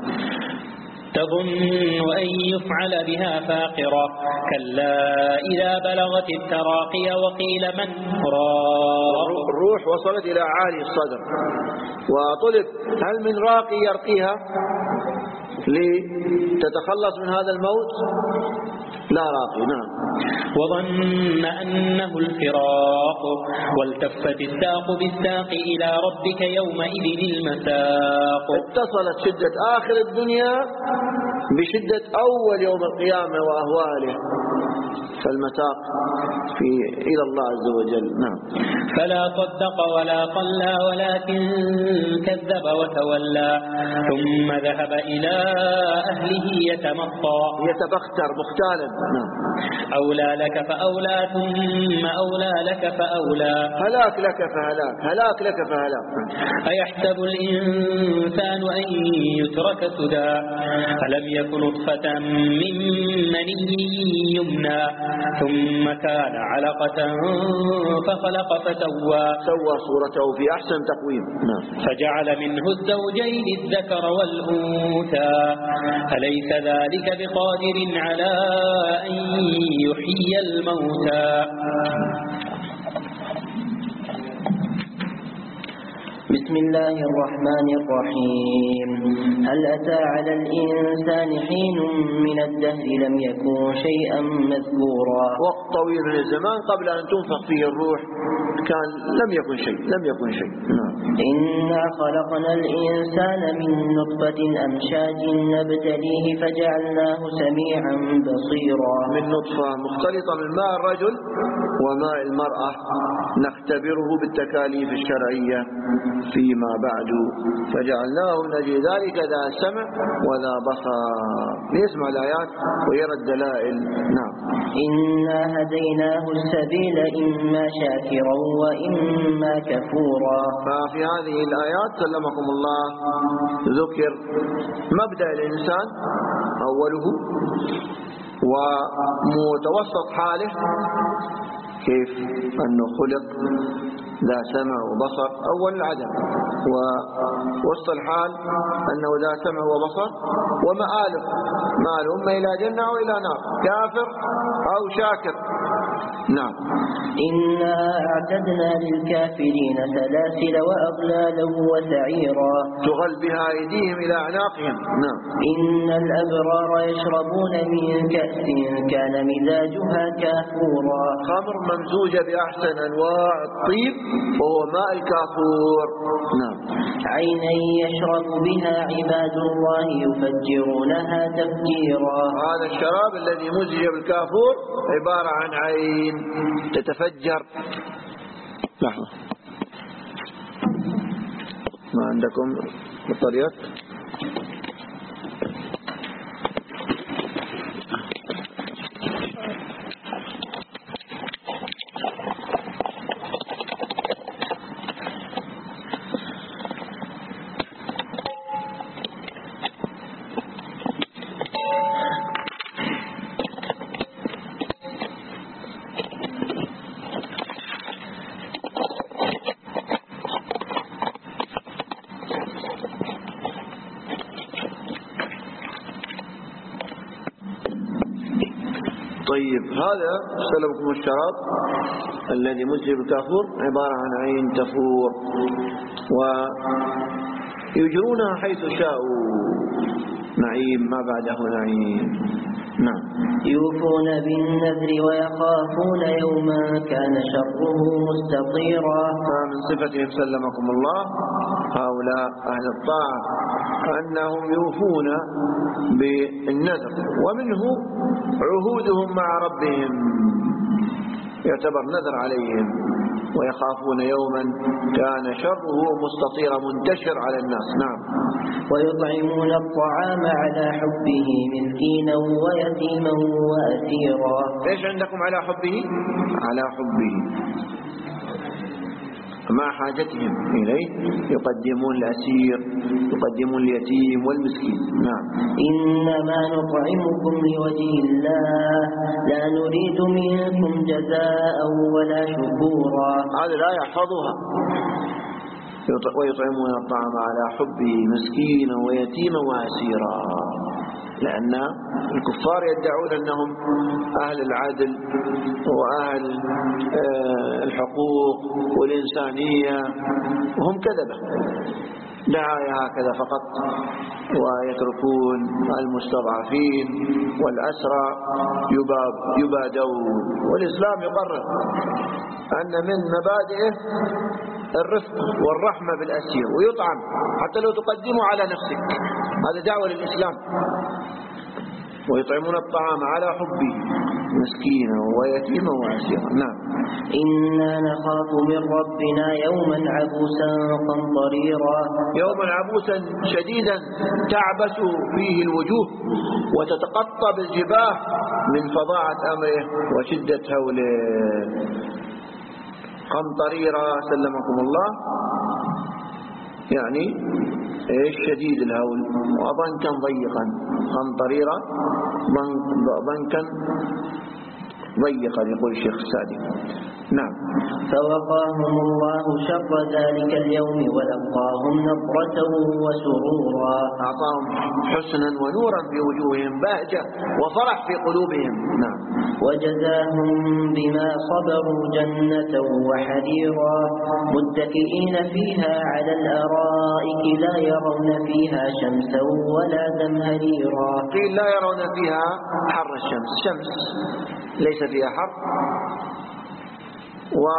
تظن أن يفعل بها فاقرة كلا إذا بلغت التراقي وقيل من راق. الروح وصلت إلى عالي الصدر وطلب هل من راقي يرقيها لتتخلص من هذا الموت؟ لا راقي. نعم. وظن أنه الفراق والتفت الساق بالساق إلى ربك يومئذ المساق. اتصلت شدة آخر الدنيا بشدة أول يوم القيامة وأهواله، فالمساق في إلى الله عز وجل. نعم. فلا صدق ولا صلى ولكن كذب وتولى ثم ذهب إلى أهله يتمطى يتبختر بختالا. نعم. أولى لك فأولى ثم أولى لك فأولى هلاك لك فهلاك هلاك لك فهلاك. أيحسب الإنسان أن يترك سدى ألم يكن نطفة من مني يمنى ثم كان علقة فخلق فسوى سوى صورته في أحسن تقويم. نعم. فجعل منه الزوجين الذكر والأنثى أليس ذلك بقادر على أن يحيي الموتى. بسم الله الرحمن الرحيم. هل أتى على الإنسان حين من الدهر لم يكن شيئا مذكورا. وقت طويل من الزمان قبل أن تنفخ فيه الروح كان لم يكن شيء لم يكن شيء. نعم. إنا خلقنا الإنسان من نطفة أمشاج نبتليه فجعلناه سميعا بصيرا. من نطفة مختلطة من ماء الرجل وماء المرأة نختبره بالتكاليف الشرعية فيما بعد فجعلناه نجي ذلك ذا سمع وذا بصر ليسمع الآيات ويرى الدلائل. نعم. إنا هديناه السبيل إما شاكرا وإما كفورا. ففي هذه الآيات سلمكم الله ذكر مبدأ الإنسان أوله ومتوسط حاله كيف أنه خلق ذا سمع وبصر أول العدم، ووسط الحال أنه ذا سمع وبصر، ومآله مآله إما إلى جنة أو إلى نار، كافر أو شاكر. نعم. إنا أعتدنا للكافرين سلاسل وأغلالا وسعيرا تغل بها أيديهم إلى أعناقهم. نعم. إن الأبرار يشربون من كأس كان مزاجها كافورا. خمر ممزوجة بأحسن أنواع الطيب وهو ماء الكافور. نعم. عينا يشرب بها عباد الله يفجرونها تفجيرا. هذا الشراب الذي مزج بالكافور عبارة عن عين تتفجر. لحظة، ما عندكم بطاريات؟ طيب، هذا سلبكم الشراب الذي مزج بالكافور عبارة عن عين تفور ويجرونها حيث شاءوا، نعيم ما بعده نعيم. نعم. يوفون بالنذر ويخافون يوما كان شره مستطيرا. فمن صفتهم سلمكم الله هؤلاء أهل الطاعة أنهم يوفون بالنذر، ومنه عهودهم مع ربهم، يعتبر نذر عليهم ويخافون يوما كان شره مستطير منتشر على الناس. نعم. ويطعمون الطعام على حبه مسكينا ويتيما وأسيرا. إيش عندكم على حبه؟ على حبه مع حاجتهم إليه يقدمون الأسير، يقدمون اليتيم والمسكين. نعم. إنما نطعمكم لوجه الله لا نريد منكم جزاء ولا شكورا. هذا لا يحفظها. ويطعمون الطعام على حبه مسكينا ويتيما وأسيرا، لأن الكفار يدعون أنهم أهل العدل وأهل الحقوق والإنسانية، وهم كذبة دعاية هكذا فقط، ويتركون المستضعفين والأسرى يبادون. والإسلام يقرر أن من مبادئه الرفق والرحمة بالأسير، ويطعم حتى لو تقدمه على نفسك، هذا دعوة للإسلام. ويطعمون الطعام على حبه مسكينا ويتيما وأسيرا. نعم. إنا نخاف من ربنا يوما عبوسا قمطريرا. يوما عبوسا شديدا تعبس فيه الوجوه وتتقطب الجباه من فظاعة أمره وشدة هوله. قمطريرا سلمكم الله، يعني ايش شديد الهول، وضنكا ضيقا. قمطريرا ضنكا ضيقا يقول الشيخ السعدي. نعم. فوقاهم الله شر ذلك اليوم ولقاهم نضرة وسرورا. أعطاهم حسنا ونورا في وجوههم، بهجة وفرح في قلوبهم. نعم. وجزاهم بما صبروا جنة وحريرا متكئين فيها على الأرائك لا يرون فيها شمسا ولا زمهريرا. قيل لا يرون فيها حر الشمس، شمس ليس فيها حر و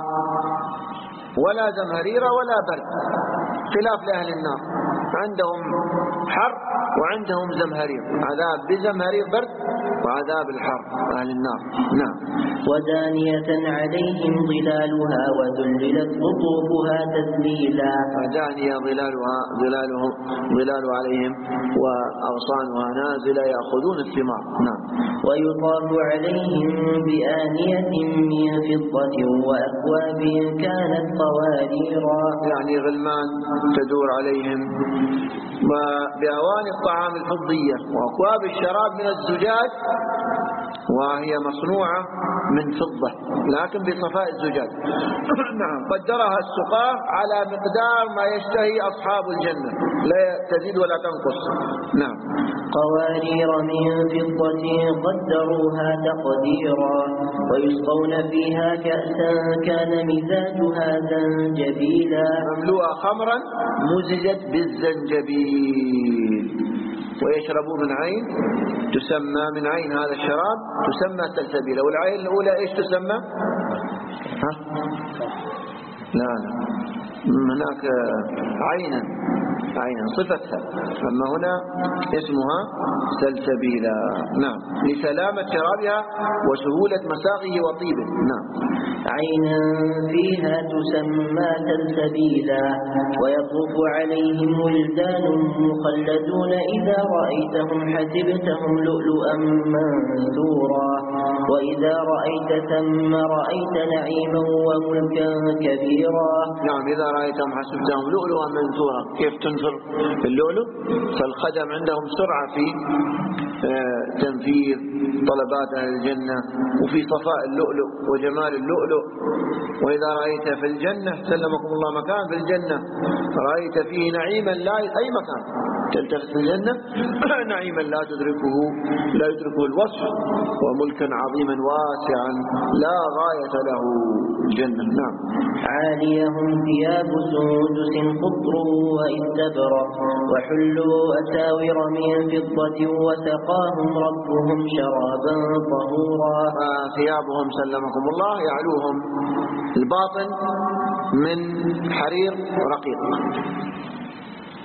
ولا زمهريرة ولا برد، خلاف لأهل النار، عندهم حر وعندهم زمهرير، عذاب بزمهرير برد وعذاب الحر أهل النار. نعم. ودانية عليهم ظلالها وذللت قطوفها تذليلا. ودانية ظلالها ظلالهم ظلال عليهم وأغصانها نازلة يأخذون الثمار. نعم. ويطاف عليهم بآنية من فضة وأكواب كانت قواريرا. يعني غلمان تدور عليهم بأواني الطعام الفضية وأكواب الشراب من الزجاج، وهي مصنوعة من فضة لكن بصفاء الزجاج. نعم. قدرها السقاة على مقدار ما يشتهي أصحاب الجنة، لا تزيد ولا تنقص. نعم. قوارير من فضة قدروها تقديرا ويسقون فيها كأسا كان مزاجها زنجبيلا. مملوءة خمرا مزجت بالزنجبيل، ويشربوا من عين تسمى من عين هذا الشراب تسمى سلسبيلا. والعين الأولى إيش تسمى؟ ها؟ لا لا هناك عينا عينا صفتها، أما هنا اسمها سلسبيلا. نعم. لسلامة شرابها وسهولة مساغه وطيبه. نعم. عينا فيها تسمى سلسبيلا ويطوف عليهم ولدان مخلدون إذا رأيتهم حسبتهم لؤلؤا منثورا وإذا رأيت ثم رأيت نعيما وملكا كبيرا. نعم. إذا رأيتهم حسبتهم لؤلؤا منثورا. كيف تنثر في اللؤلؤ؟ فالخدم عندهم سرعة في تنفيذ طلبات أهل الجنة وفي صفاء اللؤلؤ وجمال اللؤلؤ. وإذا رأيت في الجنة سلمكم الله مكان في الجنة رأيت فيه نعيما لا أي مكان تلتفت في الجنة نعيما لا تدركه لا يدركه الوصف وملكا عظيما واسعا لا غاية له الجنة. نعم. عاليهم ثياب سندس خضر واستبرق وحلوا أساور من فضة وسقاهم ربهم شرابا طهورا. ثيابهم سلمكم الله يعلوهم الباطن من حرير رقيق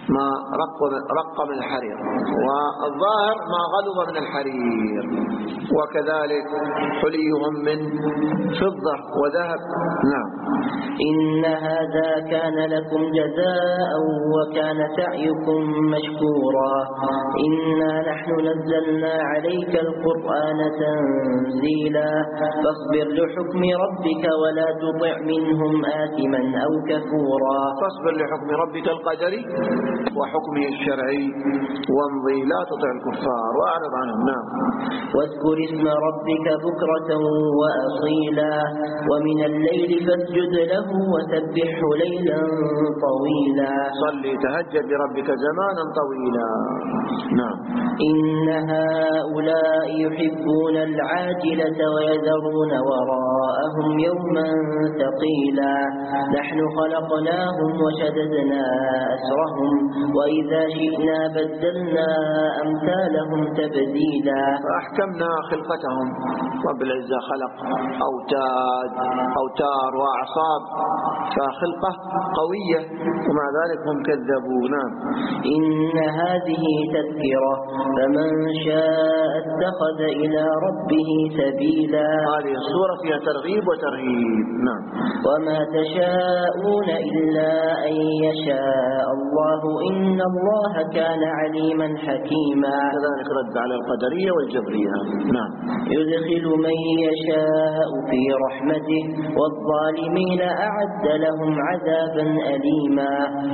ما رق رق من الحرير، والظاهر ما غلظ من الحرير، وكذلك حليهم من فضة وذهب. نعم. إن هذا كان لكم جزاء وكان سعيكم مشكورا. إنا نحن نزلنا عليك القرآن تنزيلا فاصبر لحكم ربك ولا تطع منهم آثما أو كفورا. فاصبر لحكم ربك القدري وحكمه الشرعي وامضي لا تطع الكفار وأعرض عنهم. نعم. واذكر اسم ربك بكرة وأصيلا ومن الليل فاسجد له وسبحه ليلا طويلا. صلي تهجد لربك زمانا طويلا. نعم. إن هؤلاء يحبون العاجلة ويذرون وراءهم يوما ثقيلا. نحن خلقناهم وشددنا أسرهم وإذا شئنا بدلنا أمثالهم تبديلا. فأحكمنا خلقتهم. رب العزة خلق أوتاد أوتار وأعصاب، فخلقة قوية ومع ذلك هم كذبوا. نعم. إن هذه تذكرة فمن شاء اتخذ إلى ربه سبيلا. هذه السورة فيها ترغيب وترهيب. نعم. وما تشاءون إلا أن يشاء الله إن الله كان عليما حكيما. كذلك رد على القدرية والجبرية. نعم. يدخل من يشاء في رحمته والظالمين أعد لهم عذابا أليما.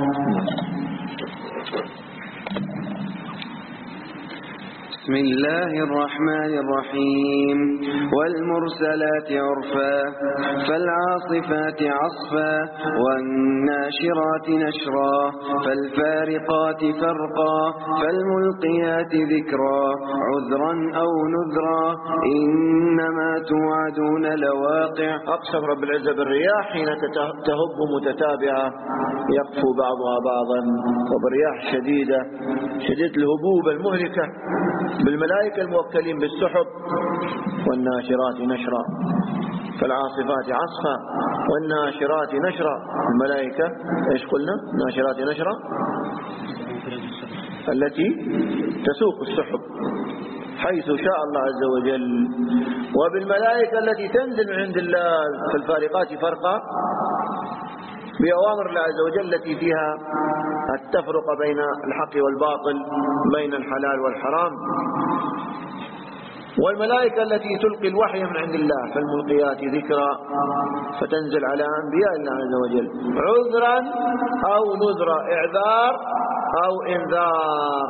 بسم الله الرحمن الرحيم. والمرسلات عرفا فالعاصفات عصفا والناشرات نشرا فالفارقات فرقا فالملقيات ذكرا عذرا أو نذرا إنما توعدون لواقع. أقسم رب العزة بالرياح حين تهب متتابعة يقفو بعضها بعضا، وبرياح شديدة شديد الهبوب المهلكة، بالملائكة الموكلين بالسحب. والناشرات نشرا فالعاصفات عصفا والناشرات نشرا. الملائكة ايش قلنا؟ ناشرات نشرا التي تسوق السحب حيث شاء الله عز وجل، وبالملائكة التي تنزل من عند الله في الفارقات فرقا بأوامر الله عز وجل التي فيها التفرق بين الحق والباطل، بين الحلال والحرام. والملائكة التي تلقي الوحي من عند الله فالملقيات ذكرا فتنزل على أنبياء الله عز وجل عذرا أو نذرا، إعذار أو إنذار،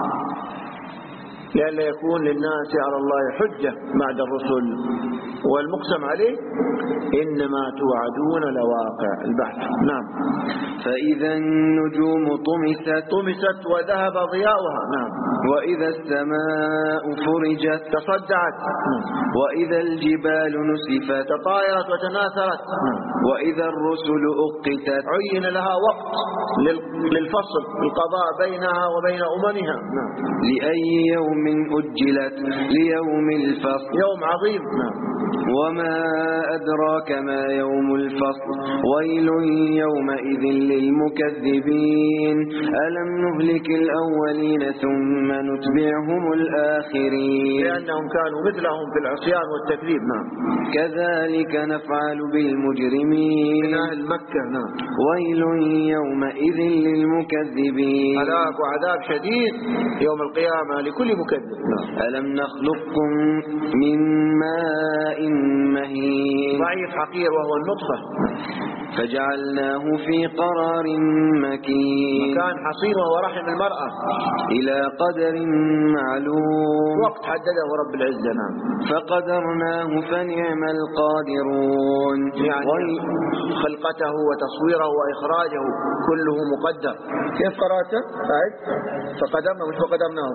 لئلا يكون للناس على الله حجة بعد الرسل. والمقسم عليه إنما توعدون لواقع. البحث. نعم. فإذا النجوم طمست طمست وذهب ضياؤها. نعم. وإذا السماء فرجت تصدعت. نعم. وإذا الجبال نسفت تطايرت وتناثرت. نعم. وإذا الرسل أقتت عين لها وقت للفصل القضاء بينها وبين أممها. نعم. لأي يوم أجلت ليوم الفصل يوم عظيم. نعم. وما أدراك ما يوم الفصل ويل يومئذ للمكذبين ألم نهلك الأولين ثم نتبعهم الآخرين لأنهم كانوا مثلهم في العصيان والتكذيب. نعم. كذلك نفعل بالمجرمين من أهل مكة. نعم. ويل يومئذ للمكذبين هلاك وعذاب شديد يوم القيامة لكل مكذب. نعم. ألم نخلقكم من ماء مهين ضعيف حقير وهو النطفة فجعلناه في قرار مكين مكان حصين وهو رحم المرأة إلى قدر معلوم وقت حدده رب العزة. نعم. فقدرناه فنعم القادرون يعني خلقته وتصويره وإخراجه كله مقدر. كيف قرأته؟ أعد. فقدرنا مش فقدرناه.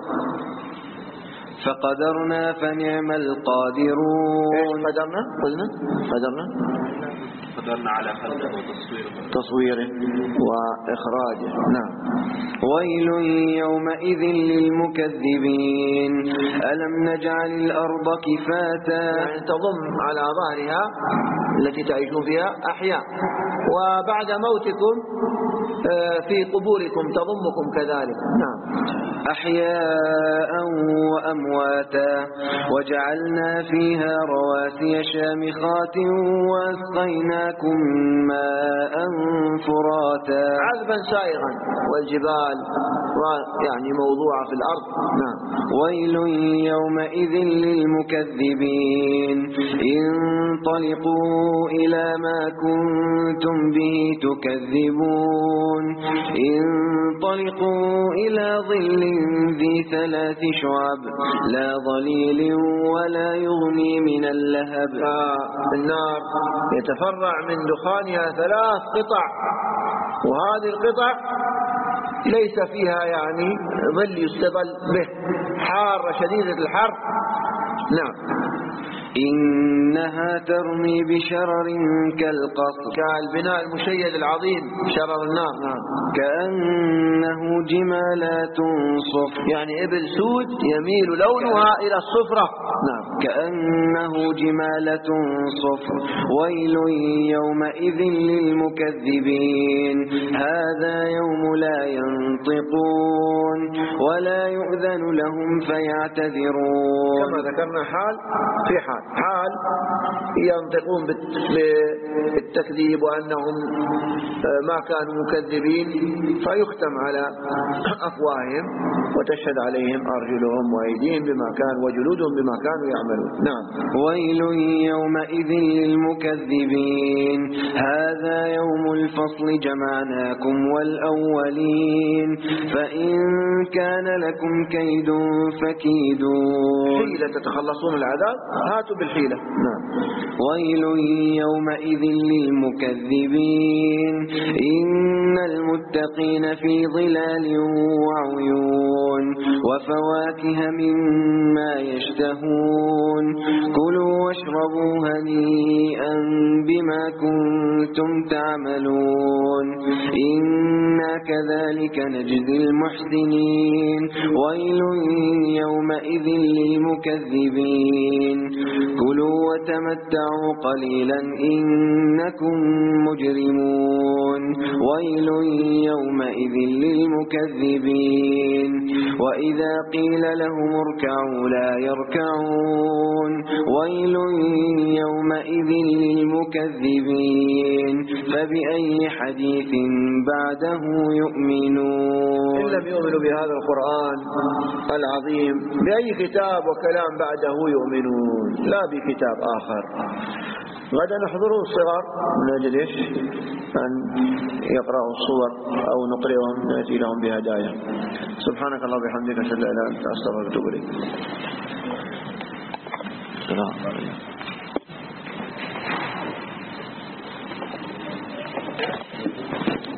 فقدرنا فنعم القادرون. ايش قدرنا؟ قلنا قدرنا قدرنا على خلقه وتصويره تصويره وإخراجه. نعم. ويل يومئذ للمكذبين ألم نجعل الأرض كفاتا، يعني تضم على ظهرها التي تعيشون فيها أحياء، وبعد موتكم في قبوركم تضمكم كذلك. نعم. أحياء وأمواتا وجعلنا فيها رواسي شامخات وأسقيناكم ماء فراتا، عذبا سائغا، والجبال يعني موضوعة في الأرض. نعم. ويل يومئذ للمكذبين انطلقوا إلى ما كنتم به تكذبون، انطلقوا إلى ظل ذي ثلاث شعب لا ظليل ولا يغني من اللهب. النار يتفرع من دخانها ثلاث قطع، وهذه القطع ليس فيها يعني ظل يستظل به، حارة شديدة الحر. نعم. إنها ترمي بشرر كالقصر، كالبناء المشيد العظيم شرر النار. نعم. كأنه جمالات صفر، يعني إبل سود يميل لونها إلى الصفرة. نعم. كأنه جمالة صفر. ويل يومئذ للمكذبين هذا يوم لا ينطقون ولا يؤذن لهم فيعتذرون. كما ذكرنا حال في حال حال ينطقون بالتكذيب وأنهم ما كانوا مكذبين، فيختم على أفواههم وتشهد عليهم أرجلهم وأيديهم بما كانوا وجلودهم بما كانوا يعملون. نعم. ويل يومئذ للمكذبين هذا يوم الفصل جمعناكم والأولين فإن كان لكم كيد فكيدون. حيلة تتخلصون من العذاب هاتوا بالحيلة. نعم. ويل يومئذ للمكذبين إن المتقين في ظلال وعيون وفواكه مما يشتهون كلوا واشربوا هنيئا بما كنتم تعملون إنا كذلك نجزي المحسنين. ويل يومئذ للمكذبين كلوا وتمتعوا قليلا إنكم مجرمون. ويل يومئذ للمكذبين وإذا قيل لهم اركعوا لا يركعون. ويل يومئذ للمكذبين فبأي حديث بعده يؤمنون. إن لم يؤمنوا بهذا القرآن العظيم بأي كتاب وكلام بعده يؤمنون، لا بكتاب آخر. غدا نحضروا الصغار من أجل إيش؟ أن يقرأوا الصور أو نقرأهم نأتي لهم بهدايا. سبحانك اللهم وبحمدك أشهد أن لا إله إلا أنت أستغفرك وأتوب إليك. السلام عليكم.